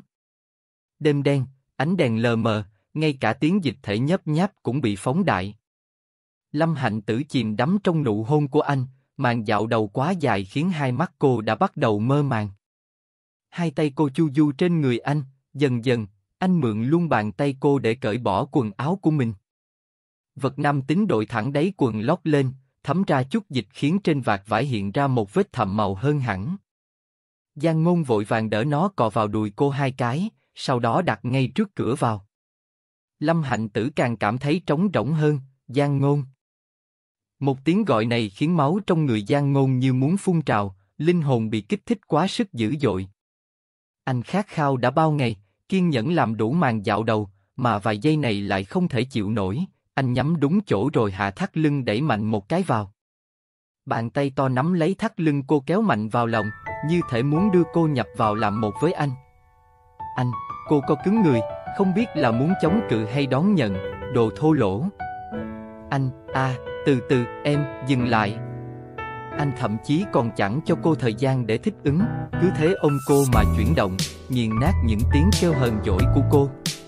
Speaker 1: Đêm đen, ánh đèn lờ mờ, ngay cả tiếng dịch thể nhấp nháp cũng bị phóng đại. Lâm Hạnh Tử chìm đắm trong nụ hôn của anh, màn dạo đầu quá dài khiến hai mắt cô đã bắt đầu mơ màng. Hai tay cô chu du trên người anh, dần dần, anh mượn luôn bàn tay cô để cởi bỏ quần áo của mình. Vật nam tính đội thẳng đáy quần lót lên, thấm ra chút dịch khiến trên vạt vải hiện ra một vết thẫm màu hơn hẳn. Giang Ngôn vội vàng đỡ nó cọ vào đùi cô hai cái, sau đó đặt ngay trước cửa vào. Lâm Hạnh Tử càng cảm thấy trống rỗng hơn, Giang Ngôn. Một tiếng gọi này khiến máu trong người Giang Ngôn như muốn phun trào, linh hồn bị kích thích quá sức dữ dội. Anh khát khao đã bao ngày, kiên nhẫn làm đủ màn dạo đầu, mà vài giây này lại không thể chịu nổi, anh nhắm đúng chỗ rồi hạ thắt lưng đẩy mạnh một cái vào. Bàn tay to nắm lấy thắt lưng cô kéo mạnh vào lòng, như thể muốn đưa cô nhập vào làm một với anh. Anh, cô co cứng người, không biết là muốn chống cự hay đón nhận, đồ thô lỗ. Anh, a, à, từ từ, em, dừng lại. Anh thậm chí còn chẳng cho cô thời gian để thích ứng, cứ thế ôm cô mà chuyển động, nghiền nát những tiếng kêu hờn dỗi của cô.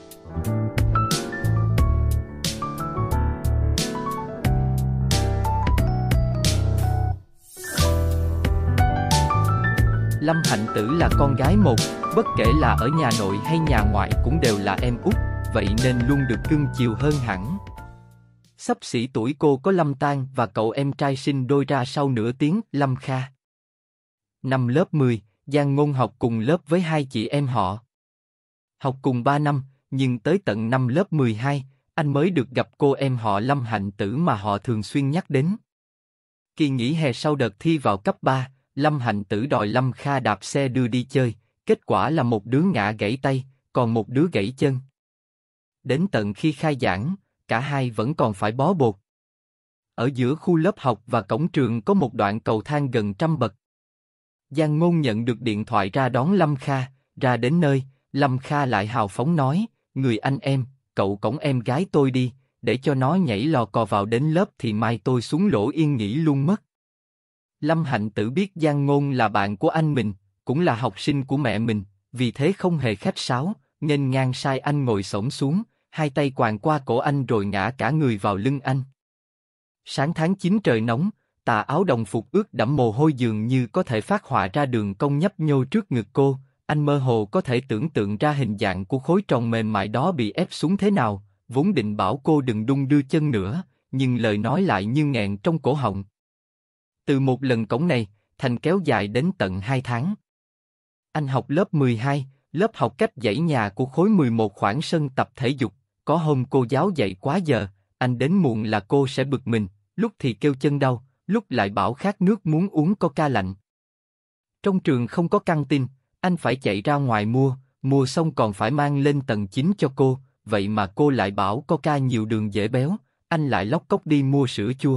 Speaker 1: Lâm Hạnh Tử là con gái một, bất kể là ở nhà nội hay nhà ngoại cũng đều là em út, vậy nên luôn được cưng chiều hơn hẳn. Xấp xỉ tuổi cô có Lâm Tan và cậu em trai sinh đôi ra sau nửa tiếng, Lâm Kha. Năm lớp mười, Giang Ngôn học cùng lớp với hai chị em họ. Học cùng ba năm, nhưng tới tận năm lớp mười hai, anh mới được gặp cô em họ Lâm Hạnh Tử mà họ thường xuyên nhắc đến. Kỳ nghỉ hè sau đợt thi vào cấp ba, Lâm Hạnh Tử đòi Lâm Kha đạp xe đưa đi chơi, kết quả là một đứa ngã gãy tay, còn một đứa gãy chân. Đến tận khi khai giảng, cả hai vẫn còn phải bó bột. Ở giữa khu lớp học và cổng trường có một đoạn cầu thang gần trăm bậc. Giang Ngôn nhận được điện thoại ra đón Lâm Kha, ra đến nơi, Lâm Kha lại hào phóng nói, người anh em, cậu cõng em gái tôi đi, để cho nó nhảy lò cò vào đến lớp thì mai tôi xuống lỗ yên nghỉ luôn mất. Lâm Hạnh Tử biết Giang Ngôn là bạn của anh mình, cũng là học sinh của mẹ mình, vì thế không hề khách sáo, nghênh ngang sai anh ngồi xổm xuống, hai tay quàng qua cổ anh rồi ngã cả người vào lưng anh. Sáng tháng chín trời nóng, tà áo đồng phục ướt đẫm mồ hôi dường như có thể phát họa ra đường cong nhấp nhô trước ngực cô, anh mơ hồ có thể tưởng tượng ra hình dạng của khối tròn mềm mại đó bị ép xuống thế nào, vốn định bảo cô đừng đung đưa chân nữa, nhưng lời nói lại như nghẹn trong cổ họng. Từ một lần cổng này, thành kéo dài đến tận hai tháng. Anh học lớp mười hai, lớp học cách dãy nhà của khối mười một khoảng sân tập thể dục, có hôm cô giáo dạy quá giờ, anh đến muộn là cô sẽ bực mình, lúc thì kêu chân đau, lúc lại bảo khát nước muốn uống coca lạnh. Trong trường không có căng tin, anh phải chạy ra ngoài mua, mua xong còn phải mang lên tầng chín cho cô, vậy mà cô lại bảo Coca nhiều đường dễ béo, anh lại lóc cóc đi mua sữa chua.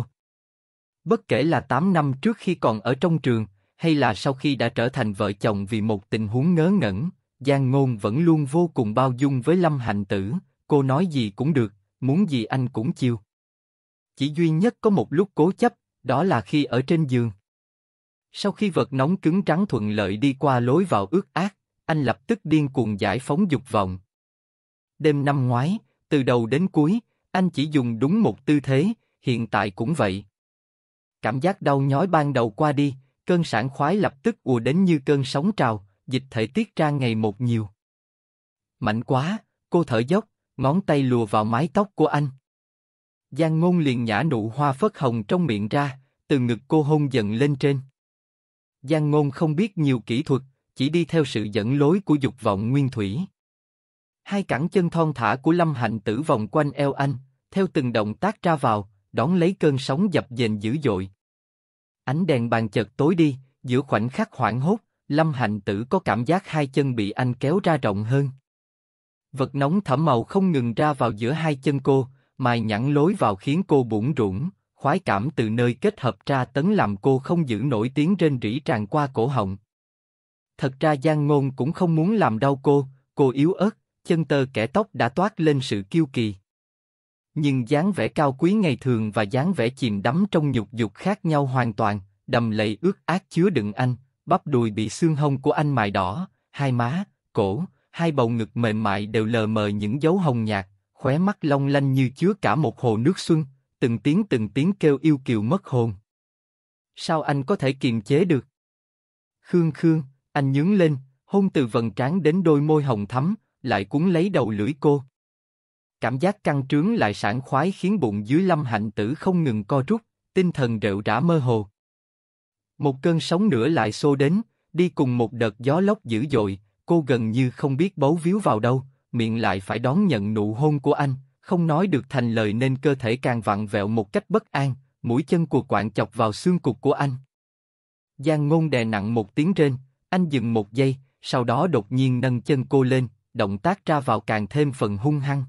Speaker 1: Bất kể là tám năm trước khi còn ở trong trường, hay là sau khi đã trở thành vợ chồng vì một tình huống ngớ ngẩn, Giang Ngôn vẫn luôn vô cùng bao dung với Lâm Hạnh Tử, cô nói gì cũng được, muốn gì anh cũng chiều. Chỉ duy nhất có một lúc cố chấp, đó là khi ở trên giường. Sau khi vật nóng cứng rắn thuận lợi đi qua lối vào ướt át, anh lập tức điên cuồng giải phóng dục vọng. Đêm năm ngoái, từ đầu đến cuối, anh chỉ dùng đúng một tư thế, hiện tại cũng vậy. Cảm giác đau nhói ban đầu qua đi, cơn sảng khoái lập tức ùa đến như cơn sóng trào, dịch thể tiết ra ngày một nhiều. Mạnh quá, cô thở dốc, ngón tay lùa vào mái tóc của anh. Giang Ngôn liền nhả nụ hoa phớt hồng trong miệng ra, từ ngực cô hôn dần lên trên. Giang Ngôn không biết nhiều kỹ thuật, chỉ đi theo sự dẫn lối của dục vọng nguyên thủy. Hai cẳng chân thon thả của Lâm Hạnh Tử vòng quanh eo anh, theo từng động tác ra vào, đón lấy cơn sóng dập dềnh dữ dội. Ánh đèn bàn chợt tối đi, giữa khoảnh khắc hoảng hốt, Lâm Hạnh Tử có cảm giác hai chân bị anh kéo ra rộng hơn. Vật nóng thẫm màu không ngừng ra vào giữa hai chân cô, mài nhẵn lối vào khiến cô bủn rủn, khoái cảm từ nơi kết hợp tra tấn làm cô không giữ nổi tiếng rên rỉ tràn qua cổ họng. Thật ra Giang Ngôn cũng không muốn làm đau cô, cô yếu ớt, chân tơ kẻ tóc đã toát lên sự kiêu kỳ. Nhưng dáng vẻ cao quý ngày thường và dáng vẻ chìm đắm trong nhục dục khác nhau hoàn toàn, đầm lầy ướt át chứa đựng anh, bắp đùi bị xương hông của anh mài đỏ, hai má, cổ, hai bầu ngực mềm mại đều lờ mờ những dấu hồng nhạt, khóe mắt long lanh như chứa cả một hồ nước xuân, từng tiếng từng tiếng kêu yêu kiều mất hồn. Sao anh có thể kiềm chế được? Khương Khương, anh nhướng lên, hôn từ vầng trán đến đôi môi hồng thắm, lại cuốn lấy đầu lưỡi cô. Cảm giác căng trướng lại sảng khoái khiến bụng dưới Lâm Hạnh Tử không ngừng co rút, tinh thần rệu rã mơ hồ. Một cơn sóng nữa lại xô đến, đi cùng một đợt gió lốc dữ dội, cô gần như không biết bấu víu vào đâu, miệng lại phải đón nhận nụ hôn của anh, không nói được thành lời nên cơ thể càng vặn vẹo một cách bất an, mũi chân của quạng chọc vào xương cụt của anh. Giang Ngôn đè nặng một tiếng rên, anh dừng một giây, sau đó đột nhiên nâng chân cô lên, động tác ra vào càng thêm phần hung hăng.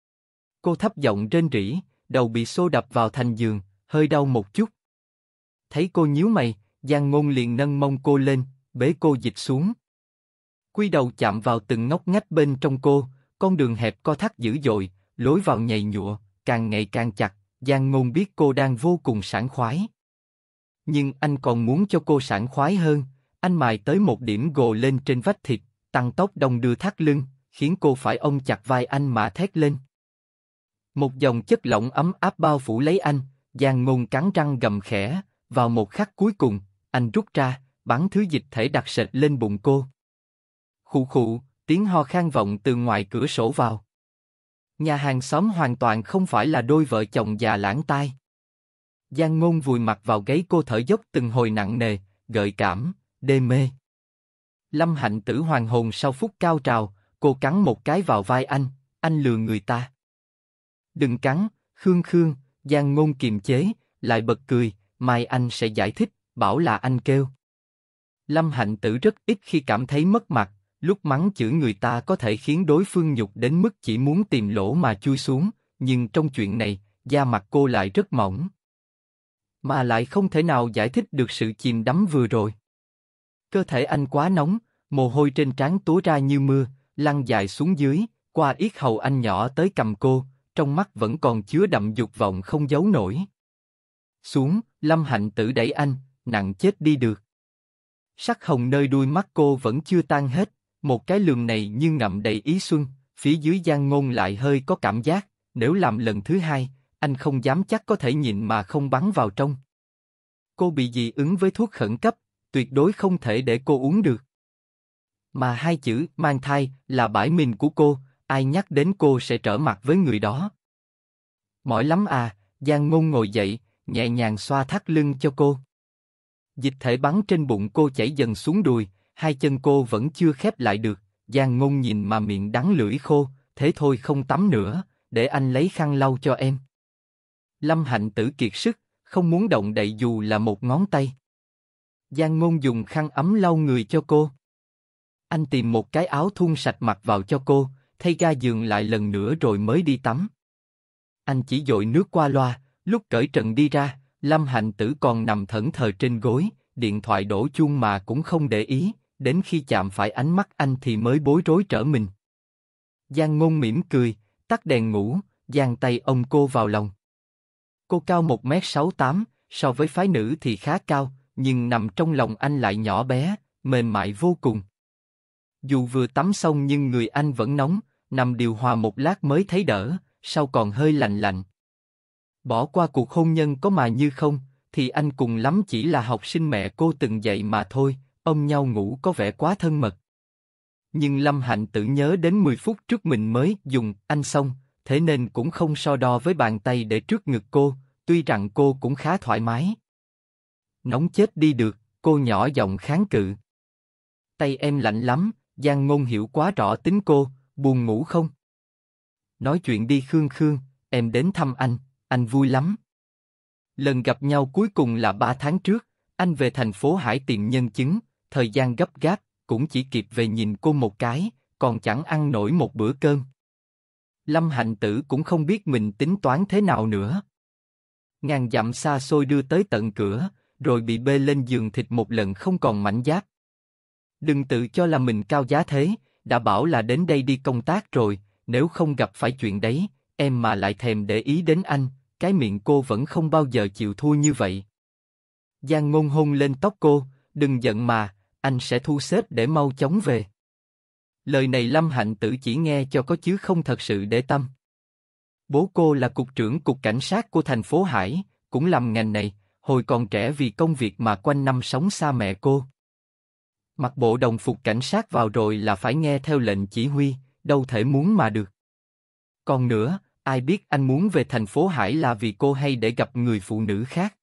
Speaker 1: Cô thấp giọng rên rỉ, đầu bị xô đập vào thành giường, hơi đau một chút. Thấy cô nhíu mày, Giang Ngôn liền nâng mông cô lên, bế cô dịch xuống. Quy đầu chạm vào từng ngóc ngách bên trong cô, con đường hẹp co thắt dữ dội, lối vào nhầy nhụa, càng ngày càng chặt. Giang Ngôn biết cô đang vô cùng sảng khoái. Nhưng anh còn muốn cho cô sảng khoái hơn, anh mài tới một điểm gồ lên trên vách thịt, tăng tốc đong đưa thắt lưng, khiến cô phải ôm chặt vai anh mà thét lên. Một dòng chất lỏng ấm áp bao phủ lấy anh, Giang Ngôn cắn răng gầm khẽ, vào một khắc cuối cùng, anh rút ra, bắn thứ dịch thể đặc sệt lên bụng cô. Khụ khụ, tiếng ho khan vọng từ ngoài cửa sổ vào. Nhà hàng xóm hoàn toàn không phải là đôi vợ chồng già lãng tai. Giang Ngôn vùi mặt vào gáy cô thở dốc từng hồi nặng nề, gợi cảm, đê mê. Lâm Hạnh Tử hoàn hồn sau phút cao trào, cô cắn một cái vào vai anh, anh lừa người ta. Đừng cắn, Khương Khương, Giang Ngôn kiềm chế, lại bật cười, mai anh sẽ giải thích, bảo là anh kêu. Lâm Hạnh Tử rất ít khi cảm thấy mất mặt, lúc mắng chửi người ta có thể khiến đối phương nhục đến mức chỉ muốn tìm lỗ mà chui xuống, nhưng trong chuyện này, da mặt cô lại rất mỏng. Mà lại không thể nào giải thích được sự chìm đắm vừa rồi. Cơ thể anh quá nóng, mồ hôi trên trán túa ra như mưa, lăn dài xuống dưới, qua yết hầu anh nhỏ tới cầm cô, trong mắt vẫn còn chứa đậm dục vọng không giấu nổi. Xuống, Lâm Hạnh Tử đẩy anh, nặng chết đi được. Sắc hồng nơi đuôi mắt cô vẫn chưa tan hết, một cái lườm này như ngậm đầy ý xuân, phía dưới Giang Ngôn lại hơi có cảm giác, nếu làm lần thứ hai, anh không dám chắc có thể nhịn mà không bắn vào trong. Cô bị dị ứng với thuốc khẩn cấp, tuyệt đối không thể để cô uống được. Mà hai chữ mang thai là bãi mình của cô, ai nhắc đến cô sẽ trở mặt với người đó. Mỏi lắm à, Giang Ngôn ngồi dậy, nhẹ nhàng xoa thắt lưng cho cô. Dịch thể bắn trên bụng cô chảy dần xuống đùi, hai chân cô vẫn chưa khép lại được, Giang Ngôn nhìn mà miệng đắng lưỡi khô, thế thôi không tắm nữa, để anh lấy khăn lau cho em. Lâm Hạnh Tử kiệt sức, không muốn động đậy dù là một ngón tay. Giang Ngôn dùng khăn ấm lau người cho cô. Anh tìm một cái áo thun sạch mặc vào cho cô, thay ga giường lại lần nữa rồi mới đi tắm. Anh chỉ dội nước qua loa, lúc cởi trần đi ra, Lâm Hạnh Tử còn nằm thẫn thờ trên gối, điện thoại đổ chuông mà cũng không để ý, đến khi chạm phải ánh mắt anh thì mới bối rối trở mình. Giang Ngôn mỉm cười, tắt đèn ngủ, giang tay ôm cô vào lòng. Cô cao một mét sáu tám, so với phái nữ thì khá cao, nhưng nằm trong lòng anh lại nhỏ bé, mềm mại vô cùng. Dù vừa tắm xong nhưng người anh vẫn nóng, nằm điều hòa một lát mới thấy đỡ, sau còn hơi lạnh lạnh. Bỏ qua cuộc hôn nhân có mà như không, thì anh cùng lắm chỉ là học sinh mẹ cô từng dạy mà thôi, ôm nhau ngủ có vẻ quá thân mật. Nhưng Lâm Hạnh Tử nhớ đến mười phút trước mình mới dùng anh xong, thế nên cũng không so đo với bàn tay để trước ngực cô, tuy rằng cô cũng khá thoải mái. Nóng chết đi được, cô nhỏ giọng kháng cự. Tay em lạnh lắm, Giang Ngôn hiểu quá rõ tính cô, buồn ngủ không? Nói chuyện đi Khương Khương, em đến thăm anh, anh vui lắm. Lần gặp nhau cuối cùng là ba tháng trước, anh về thành phố Hải tìm nhân chứng, thời gian gấp gáp, cũng chỉ kịp về nhìn cô một cái, còn chẳng ăn nổi một bữa cơm. Lâm Hạnh Tử cũng không biết mình tính toán thế nào nữa. Ngàn dặm xa xôi đưa tới tận cửa, rồi bị bê lên giường thịt một lần không còn mảnh giáp. Đừng tự cho là mình cao giá thế, đã bảo là đến đây đi công tác rồi, nếu không gặp phải chuyện đấy, em mà lại thèm để ý đến anh, cái miệng cô vẫn không bao giờ chịu thua như vậy. Giang Ngôn hôn lên tóc cô, đừng giận mà, anh sẽ thu xếp để mau chóng về. Lời này Lâm Hạnh Tử chỉ nghe cho có chứ không thật sự để tâm. Bố cô là cục trưởng cục cảnh sát của thành phố Hải, cũng làm ngành này, hồi còn trẻ vì công việc mà quanh năm sống xa mẹ cô. Mặc bộ đồng phục cảnh sát vào rồi là phải nghe theo lệnh chỉ huy, đâu thể muốn mà được. Còn nữa, ai biết anh muốn về thành phố Hải là vì cô hay để gặp người phụ nữ khác.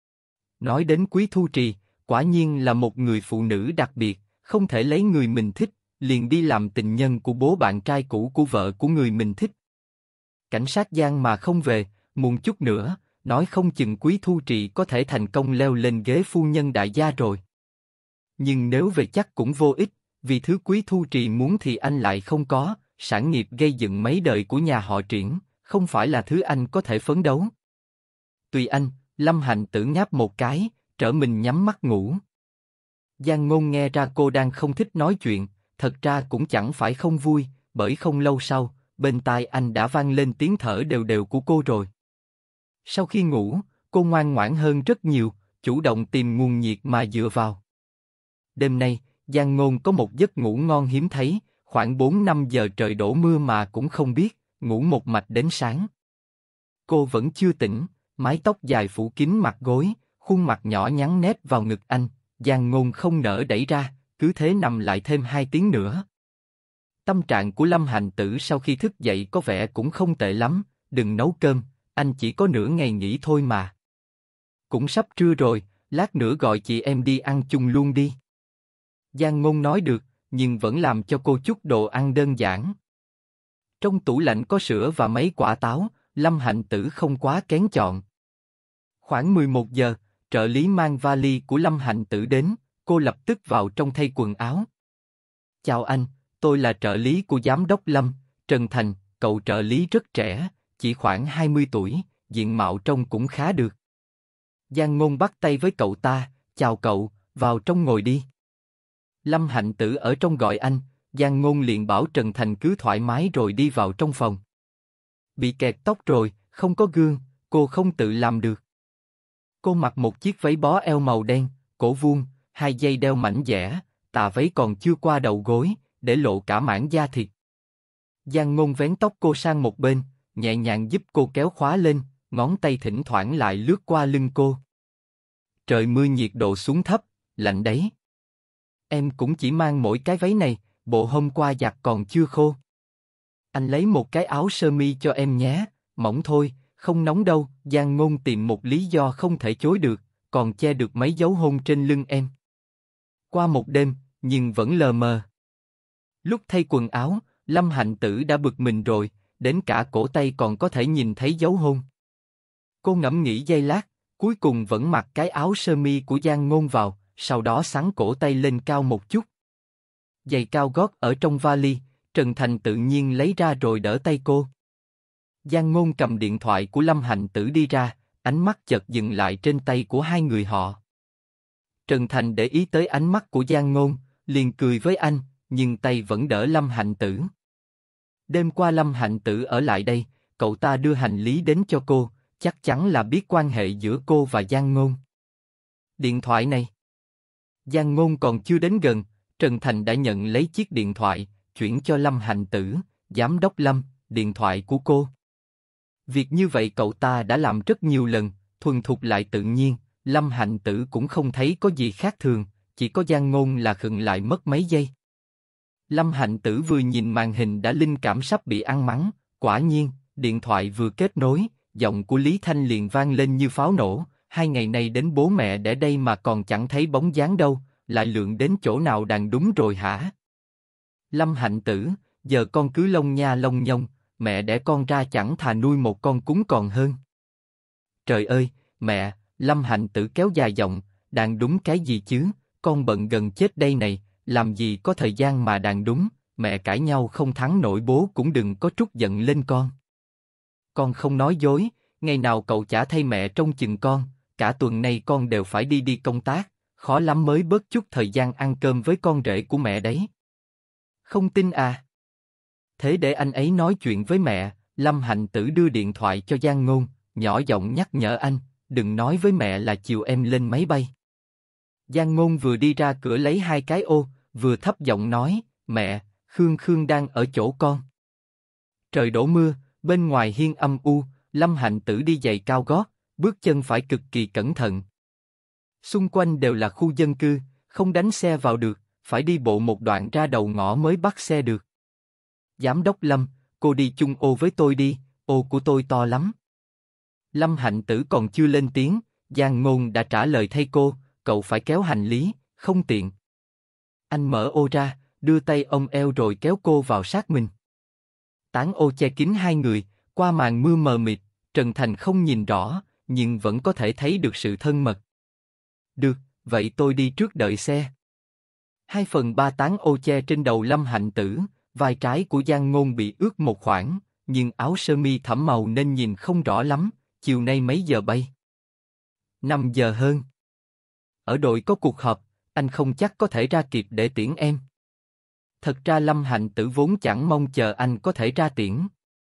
Speaker 1: Nói đến Quý Thu Trì, quả nhiên là một người phụ nữ đặc biệt, không thể lấy người mình thích, liền đi làm tình nhân của bố bạn trai cũ của vợ của người mình thích. Cảnh sát Giang mà không về, muộn chút nữa, nói không chừng Quý Thu Trì có thể thành công leo lên ghế phu nhân đại gia rồi. Nhưng nếu về chắc cũng vô ích, vì thứ Quý Thu Trì muốn thì anh lại không có, sản nghiệp gây dựng mấy đời của nhà họ Triển, không phải là thứ anh có thể phấn đấu. Tùy anh, Lâm Hạnh Tử ngáp một cái, trở mình nhắm mắt ngủ. Giang Ngôn nghe ra cô đang không thích nói chuyện, thật ra cũng chẳng phải không vui, bởi không lâu sau, bên tai anh đã vang lên tiếng thở đều đều của cô rồi. Sau khi ngủ, cô ngoan ngoãn hơn rất nhiều, chủ động tìm nguồn nhiệt mà dựa vào. Đêm nay, Giang Ngôn có một giấc ngủ ngon hiếm thấy, khoảng bốn năm giờ trời đổ mưa mà cũng không biết, ngủ một mạch đến sáng. Cô vẫn chưa tỉnh, mái tóc dài phủ kín mặt gối, khuôn mặt nhỏ nhắn nép vào ngực anh, Giang Ngôn không nỡ đẩy ra, cứ thế nằm lại thêm hai tiếng nữa. Tâm trạng của Lâm Hạnh Tử sau khi thức dậy có vẻ cũng không tệ lắm, đừng nấu cơm, anh chỉ có nửa ngày nghỉ thôi mà. Cũng sắp trưa rồi, lát nữa gọi chị em đi ăn chung luôn đi. Giang Ngôn nói được, nhưng vẫn làm cho cô chút đồ ăn đơn giản. Trong tủ lạnh có sữa và mấy quả táo, Lâm Hạnh Tử không quá kén chọn. Khoảng mười một giờ, trợ lý mang vali của Lâm Hạnh Tử đến, cô lập tức vào trong thay quần áo. Chào anh, tôi là trợ lý của giám đốc Lâm, Trần Thành, cậu trợ lý rất trẻ, chỉ khoảng hai mươi tuổi, diện mạo trông cũng khá được. Giang Ngôn bắt tay với cậu ta, chào cậu, vào trong ngồi đi. Lâm Hạnh Tử ở trong gọi anh, Giang Ngôn liền bảo Trần Thành cứ thoải mái rồi đi vào trong phòng. Bị kẹt tóc rồi, không có gương, cô không tự làm được. Cô mặc một chiếc váy bó eo màu đen, cổ vuông, hai dây đeo mảnh dẻ, tà váy còn chưa qua đầu gối, để lộ cả mảng da thịt. Giang Ngôn vén tóc cô sang một bên, nhẹ nhàng giúp cô kéo khóa lên, ngón tay thỉnh thoảng lại lướt qua lưng cô. Trời mưa nhiệt độ xuống thấp, lạnh đấy. Em cũng chỉ mang mỗi cái váy này, bộ hôm qua giặt còn chưa khô. Anh lấy một cái áo sơ mi cho em nhé, mỏng thôi, không nóng đâu. Giang Ngôn tìm một lý do không thể chối được, còn che được mấy dấu hôn trên lưng em. Qua một đêm, nhưng vẫn lờ mờ. Lúc thay quần áo, Lâm Hạnh Tử đã bực mình rồi, đến cả cổ tay còn có thể nhìn thấy dấu hôn. Cô ngẫm nghĩ giây lát, cuối cùng vẫn mặc cái áo sơ mi của Giang Ngôn vào, sau đó xắn cổ tay lên cao một chút. Giày cao gót ở trong vali, Trần Thành tự nhiên lấy ra rồi đỡ tay cô. Giang Ngôn cầm điện thoại của Lâm Hạnh Tử đi ra, ánh mắt chợt dừng lại trên tay của hai người họ. Trần Thành để ý tới ánh mắt của Giang Ngôn, liền cười với anh, nhưng tay vẫn đỡ Lâm Hạnh Tử. Đêm qua Lâm Hạnh Tử ở lại đây, cậu ta đưa hành lý đến cho cô, chắc chắn là biết quan hệ giữa cô và Giang Ngôn. Điện thoại này. Giang Ngôn còn chưa đến gần, Trần Thành đã nhận lấy chiếc điện thoại, chuyển cho Lâm Hạnh Tử, giám đốc Lâm, điện thoại của cô. Việc như vậy cậu ta đã làm rất nhiều lần, thuần thục lại tự nhiên, Lâm Hạnh Tử cũng không thấy có gì khác thường, chỉ có Giang Ngôn là khựng lại mất mấy giây. Lâm Hạnh Tử vừa nhìn màn hình đã linh cảm sắp bị ăn mắng, quả nhiên, điện thoại vừa kết nối, giọng của Lý Thanh liền vang lên như pháo nổ, hai ngày nay đến bố mẹ đẻ đây mà còn chẳng thấy bóng dáng đâu, lại lượn đến chỗ nào đàn đúng rồi hả? Lâm Hạnh Tử, giờ con cứ lông nha lông nhông, mẹ đẻ con ra chẳng thà nuôi một con cún còn hơn. Trời ơi, mẹ, Lâm Hạnh Tử kéo dài giọng, đàn đúng cái gì chứ, con bận gần chết đây này, làm gì có thời gian mà đàn đúng, mẹ cãi nhau không thắng nổi bố cũng đừng có trút giận lên con. Con không nói dối, ngày nào cậu chả thay mẹ trông chừng con, cả tuần nay con đều phải đi đi công tác, khó lắm mới bớt chút thời gian ăn cơm với con rể của mẹ đấy. Không tin à? Thế để anh ấy nói chuyện với mẹ. Lâm Hạnh Tử đưa điện thoại cho Giang Ngôn, nhỏ giọng nhắc nhở anh, đừng nói với mẹ là chiều em lên máy bay. Giang Ngôn vừa đi ra cửa lấy hai cái ô, vừa thấp giọng nói, mẹ, Khương Khương đang ở chỗ con. Trời đổ mưa, bên ngoài hiên âm u, Lâm Hạnh Tử đi giày cao gót, bước chân phải cực kỳ cẩn thận. Xung quanh đều là khu dân cư, không đánh xe vào được, phải đi bộ một đoạn ra đầu ngõ mới bắt xe được. Giám đốc Lâm, cô đi chung ô với tôi đi, ô của tôi to lắm. Lâm Hạnh Tử còn chưa lên tiếng, Giang Ngôn đã trả lời thay cô, cậu phải kéo hành lý, không tiện. Anh mở ô ra, đưa tay ôm eo rồi kéo cô vào sát mình. Tán ô che kín hai người, qua màn mưa mờ mịt, Trần Thành không nhìn rõ, nhưng vẫn có thể thấy được sự thân mật. Được, vậy tôi đi trước đợi xe. Hai phần ba tán ô che trên đầu Lâm Hạnh Tử, vai trái của Giang Ngôn bị ướt một khoảng, nhưng áo sơ mi thẫm màu nên nhìn không rõ lắm. Chiều nay mấy giờ bay? Năm giờ hơn. Ở đội có cuộc họp, anh không chắc có thể ra kịp để tiễn em. Thật ra Lâm Hạnh Tử vốn chẳng mong chờ anh có thể ra tiễn.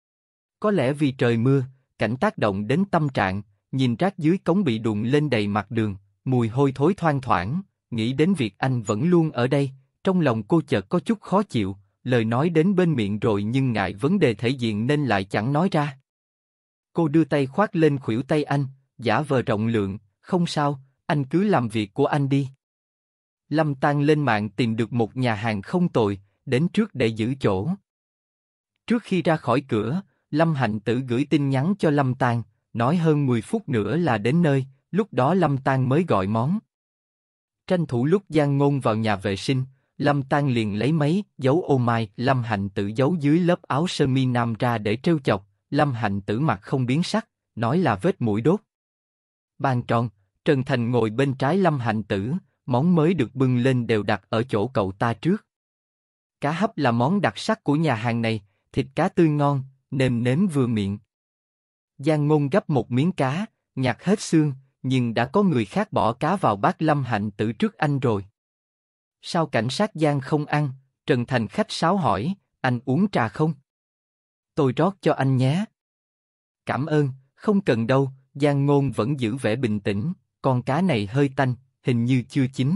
Speaker 1: Có lẽ vì trời mưa, cảnh tác động đến tâm trạng, nhìn rác dưới cống bị đụng lên đầy mặt đường, mùi hôi thối thoang thoảng, nghĩ đến việc anh vẫn luôn ở đây, trong lòng cô chợt có chút khó chịu, lời nói đến bên miệng rồi nhưng ngại vấn đề thể diện nên lại chẳng nói ra. Cô đưa tay khoác lên khuỷu tay anh, giả vờ rộng lượng, không sao, anh cứ làm việc của anh đi. Lâm Tang lên mạng tìm được một nhà hàng không tồi, đến trước để giữ chỗ. Trước khi ra khỏi cửa, Lâm Hạnh Tử gửi tin nhắn cho Lâm Tang, nói hơn mười phút nữa là đến nơi, lúc đó Lâm Tang mới gọi món. Tranh thủ lúc Giang Ngôn vào nhà vệ sinh, Lâm Tang liền lấy máy, giấu ô mai, Lâm Hạnh Tử giấu dưới lớp áo sơ mi nam ra để trêu chọc. Lâm Hạnh Tử mặt không biến sắc, nói là vết mũi đốt. Bàn tròn, Trần Thành ngồi bên trái Lâm Hạnh Tử, món mới được bưng lên đều đặt ở chỗ cậu ta trước. Cá hấp là món đặc sắc của nhà hàng này, thịt cá tươi ngon, nêm nếm vừa miệng. Giang Ngôn gắp một miếng cá, nhặt hết xương, nhưng đã có người khác bỏ cá vào bát Lâm Hạnh Tử trước anh rồi. Sao cảnh sát Giang không ăn? Trần Thành khách sáo hỏi, anh uống trà không? Tôi rót cho anh nhé. Cảm ơn, không cần đâu. Giang Ngôn vẫn giữ vẻ bình tĩnh, con cá này hơi tanh, hình như chưa chín.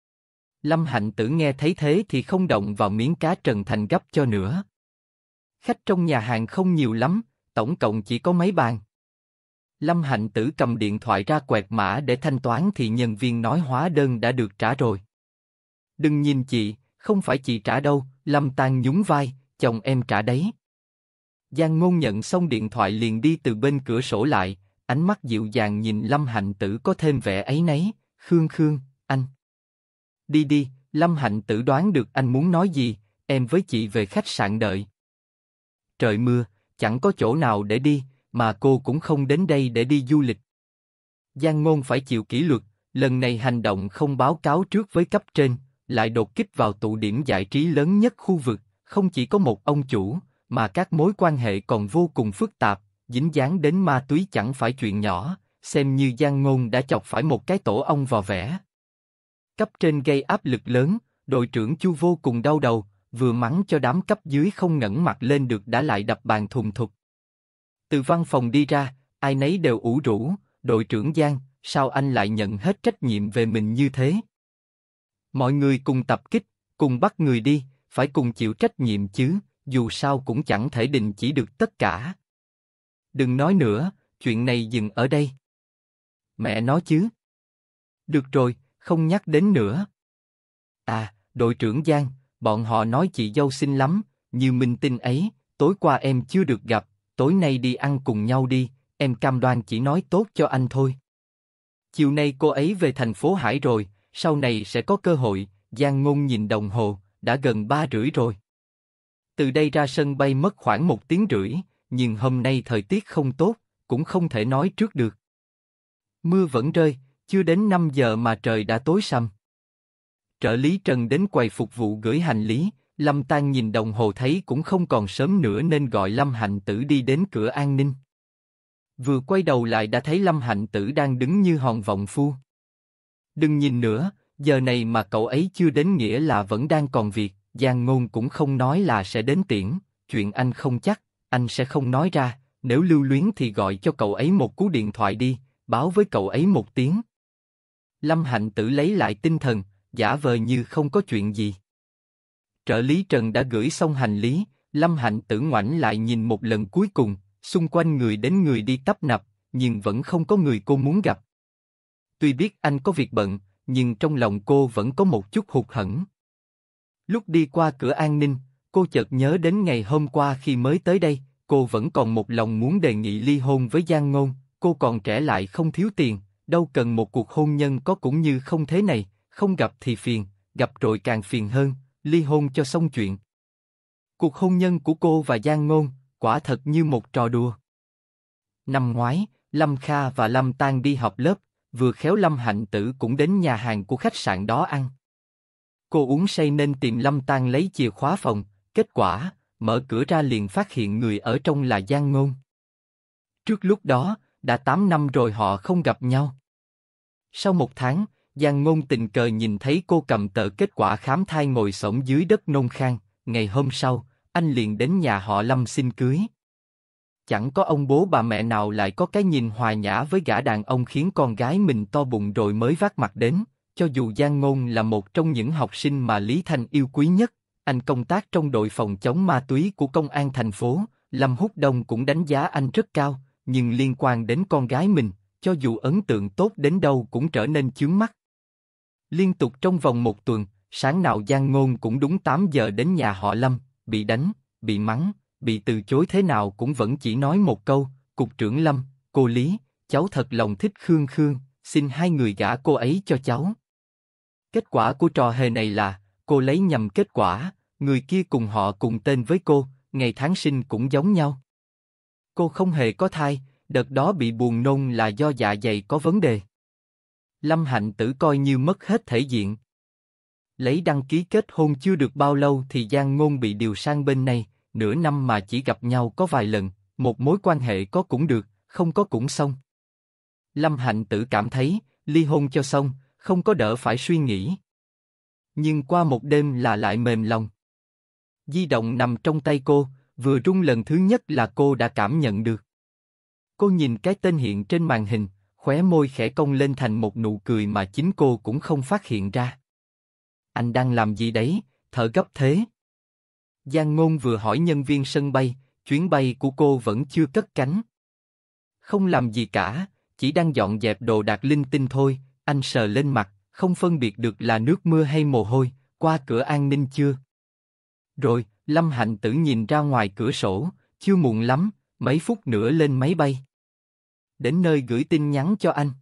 Speaker 1: Lâm Hạnh Tử nghe thấy thế thì không động vào miếng cá Trần Thành gắp cho nữa. Khách trong nhà hàng không nhiều lắm, tổng cộng chỉ có mấy bàn. Lâm Hạnh Tử cầm điện thoại ra quẹt mã để thanh toán thì nhân viên nói hóa đơn đã được trả rồi. Đừng nhìn chị, không phải chị trả đâu. Lâm Tang nhún vai, chồng em trả đấy. Giang Ngôn nhận xong điện thoại liền đi từ bên cửa sổ lại, ánh mắt dịu dàng nhìn Lâm Hạnh Tử có thêm vẻ áy náy. Khương Khương, anh. Đi đi, Lâm Hạnh Tử đoán được anh muốn nói gì, em với chị về khách sạn đợi. Trời mưa, chẳng có chỗ nào để đi, mà cô cũng không đến đây để đi du lịch. Giang Ngôn phải chịu kỷ luật, lần này hành động không báo cáo trước với cấp trên, lại đột kích vào tụ điểm giải trí lớn nhất khu vực, không chỉ có một ông chủ, mà các mối quan hệ còn vô cùng phức tạp, dính dáng đến ma túy chẳng phải chuyện nhỏ, xem như Giang Ngôn đã chọc phải một cái tổ ong vò vẽ. Cấp trên gây áp lực lớn, đội trưởng Chu vô cùng đau đầu, vừa mắng cho đám cấp dưới không ngẩng mặt lên được đã lại đập bàn thùng thục. Từ văn phòng đi ra, ai nấy đều ủ rũ, đội trưởng Giang, sao anh lại nhận hết trách nhiệm về mình như thế? Mọi người cùng tập kích, cùng bắt người đi, phải cùng chịu trách nhiệm chứ, dù sao cũng chẳng thể đình chỉ được tất cả. Đừng nói nữa, chuyện này dừng ở đây. Mẹ nói chứ. Được rồi, không nhắc đến nữa. À, đội trưởng Giang, bọn họ nói chị dâu xinh lắm, như minh tinh ấy, tối qua em chưa được gặp, tối nay đi ăn cùng nhau đi, em cam đoan chỉ nói tốt cho anh thôi. Chiều nay cô ấy về thành phố Hải rồi, sau này sẽ có cơ hội. Giang Ngôn nhìn đồng hồ, đã gần ba rưỡi rồi. Từ đây ra sân bay mất khoảng một tiếng rưỡi, nhưng hôm nay thời tiết không tốt, cũng không thể nói trước được. Mưa vẫn rơi, chưa đến năm giờ mà trời đã tối sầm. Trợ lý Trần đến quầy phục vụ gửi hành lý, Lâm Tang nhìn đồng hồ thấy cũng không còn sớm nữa nên gọi Lâm Hạnh Tử đi đến cửa an ninh. Vừa quay đầu lại đã thấy Lâm Hạnh Tử đang đứng như hòn vọng phu. Đừng nhìn nữa, giờ này mà cậu ấy chưa đến nghĩa là vẫn đang còn việc. Giang Ngôn cũng không nói là sẽ đến tiễn, chuyện anh không chắc, anh sẽ không nói ra, nếu lưu luyến thì gọi cho cậu ấy một cú điện thoại đi, báo với cậu ấy một tiếng. Lâm Hạnh Tử lấy lại tinh thần, giả vờ như không có chuyện gì. Trợ lý Trần đã gửi xong hành lý, Lâm Hạnh Tử ngoảnh lại nhìn một lần cuối cùng, xung quanh người đến người đi tấp nập, nhưng vẫn không có người cô muốn gặp. Tuy biết anh có việc bận, nhưng trong lòng cô vẫn có một chút hụt hẫng. Lúc đi qua cửa an ninh, cô chợt nhớ đến ngày hôm qua khi mới tới đây, cô vẫn còn một lòng muốn đề nghị ly hôn với Giang Ngôn, cô còn trẻ lại không thiếu tiền, đâu cần một cuộc hôn nhân có cũng như không thế này, không gặp thì phiền, gặp rồi càng phiền hơn, ly hôn cho xong chuyện. Cuộc hôn nhân của cô và Giang Ngôn, quả thật như một trò đùa. Năm ngoái, Lâm Kha và Lâm Tang đi học lớp, vừa khéo Lâm Hạnh Tử cũng đến nhà hàng của khách sạn đó ăn. Cô uống say nên tìm Lâm Tang lấy chìa khóa phòng, kết quả, mở cửa ra liền phát hiện người ở trong là Giang Ngôn. Trước lúc đó, đã tám năm rồi họ không gặp nhau. Sau một tháng, Giang Ngôn tình cờ nhìn thấy cô cầm tờ kết quả khám thai ngồi xổm dưới đất nôn khan, ngày hôm sau, anh liền đến nhà họ Lâm xin cưới. Chẳng có ông bố bà mẹ nào lại có cái nhìn hòa nhã với gã đàn ông khiến con gái mình to bụng rồi mới vác mặt đến. Cho dù Giang Ngôn là một trong những học sinh mà Lý Thanh yêu quý nhất, anh công tác trong đội phòng chống ma túy của công an thành phố, Lâm Húc Đông cũng đánh giá anh rất cao, nhưng liên quan đến con gái mình, cho dù ấn tượng tốt đến đâu cũng trở nên chướng mắt. Liên tục trong vòng một tuần, sáng nào Giang Ngôn cũng đúng tám giờ đến nhà họ Lâm, bị đánh, bị mắng, bị từ chối thế nào cũng vẫn chỉ nói một câu, cục trưởng Lâm, cô Lý, cháu thật lòng thích Khương Khương, xin hai người gả cô ấy cho cháu. Kết quả của trò hề này là, cô lấy nhầm kết quả, người kia cùng họ cùng tên với cô, ngày tháng sinh cũng giống nhau. Cô không hề có thai, đợt đó bị buồn nôn là do dạ dày có vấn đề. Lâm Hạnh Tử coi như mất hết thể diện. Lấy đăng ký kết hôn chưa được bao lâu thì Giang Ngôn bị điều sang bên này, nửa năm mà chỉ gặp nhau có vài lần, một mối quan hệ có cũng được, không có cũng xong. Lâm Hạnh Tử cảm thấy, ly hôn cho xong, không có đỡ phải suy nghĩ. Nhưng qua một đêm là lại mềm lòng. Di động nằm trong tay cô, vừa rung lần thứ nhất là cô đã cảm nhận được. Cô nhìn cái tên hiện trên màn hình, khóe môi khẽ cong lên thành một nụ cười mà chính cô cũng không phát hiện ra. Anh đang làm gì đấy, thở gấp thế? Giang Ngôn vừa hỏi nhân viên sân bay, chuyến bay của cô vẫn chưa cất cánh. Không làm gì cả, chỉ đang dọn dẹp đồ đạc linh tinh thôi. Anh sờ lên mặt, không phân biệt được là nước mưa hay mồ hôi. Qua cửa an ninh chưa? Rồi, Lâm Hạnh Tử nhìn ra ngoài cửa sổ, chưa muộn lắm, mấy phút nữa lên máy bay. Đến nơi gửi tin nhắn cho anh.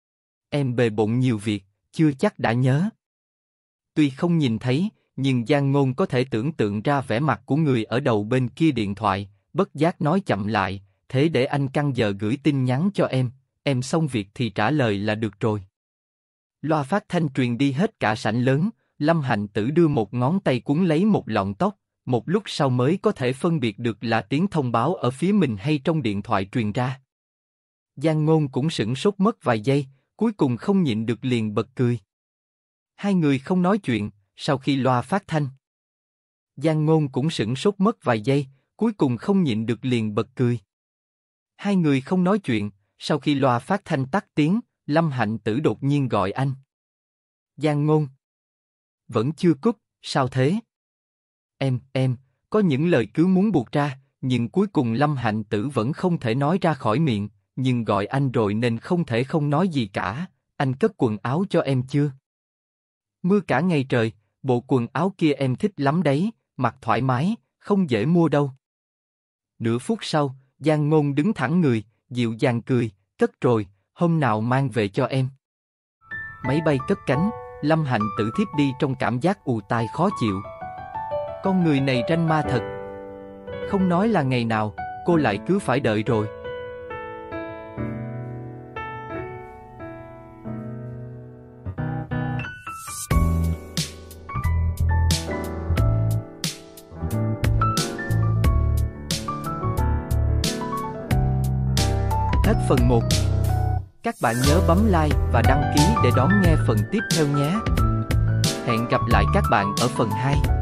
Speaker 1: Em bề bộn nhiều việc, chưa chắc đã nhớ. Tuy không nhìn thấy, nhưng Giang Ngôn có thể tưởng tượng ra vẻ mặt của người ở đầu bên kia điện thoại, bất giác nói chậm lại, thế để anh căn giờ gửi tin nhắn cho em, em xong việc thì trả lời là được rồi. Loa phát thanh truyền đi hết cả sảnh lớn, Lâm Hạnh Tử đưa một ngón tay cuốn lấy một lọn tóc, một lúc sau mới có thể phân biệt được là tiếng thông báo ở phía mình hay trong điện thoại truyền ra. Giang Ngôn cũng sửng sốt mất vài giây, cuối cùng không nhịn được liền bật cười. Hai người không nói chuyện, sau khi loa phát thanh. Giang Ngôn cũng sửng sốt mất vài giây, cuối cùng không nhịn được liền bật cười. Hai người không nói chuyện, sau khi loa phát thanh tắt tiếng, Lâm Hạnh Tử đột nhiên gọi anh. Giang Ngôn. Vẫn chưa cúp, sao thế? Em, em, có những lời cứ muốn buộc ra, nhưng cuối cùng Lâm Hạnh Tử vẫn không thể nói ra khỏi miệng, nhưng gọi anh rồi nên không thể không nói gì cả. Anh cất quần áo cho em chưa? Mưa cả ngày trời, bộ quần áo kia em thích lắm đấy, mặc thoải mái, không dễ mua đâu. Nửa phút sau, Giang Ngôn đứng thẳng người, dịu dàng cười, cất rồi, hôm nào mang về cho em. Máy bay cất cánh, Lâm Hạnh Tử thiếp đi trong cảm giác ù tai khó chịu. Con người này ranh ma thật. Không nói là ngày nào, cô lại cứ phải đợi rồi. Hết phần một. Các bạn nhớ bấm like và đăng ký để đón nghe phần tiếp theo nhé. Hẹn gặp lại các bạn ở phần hai.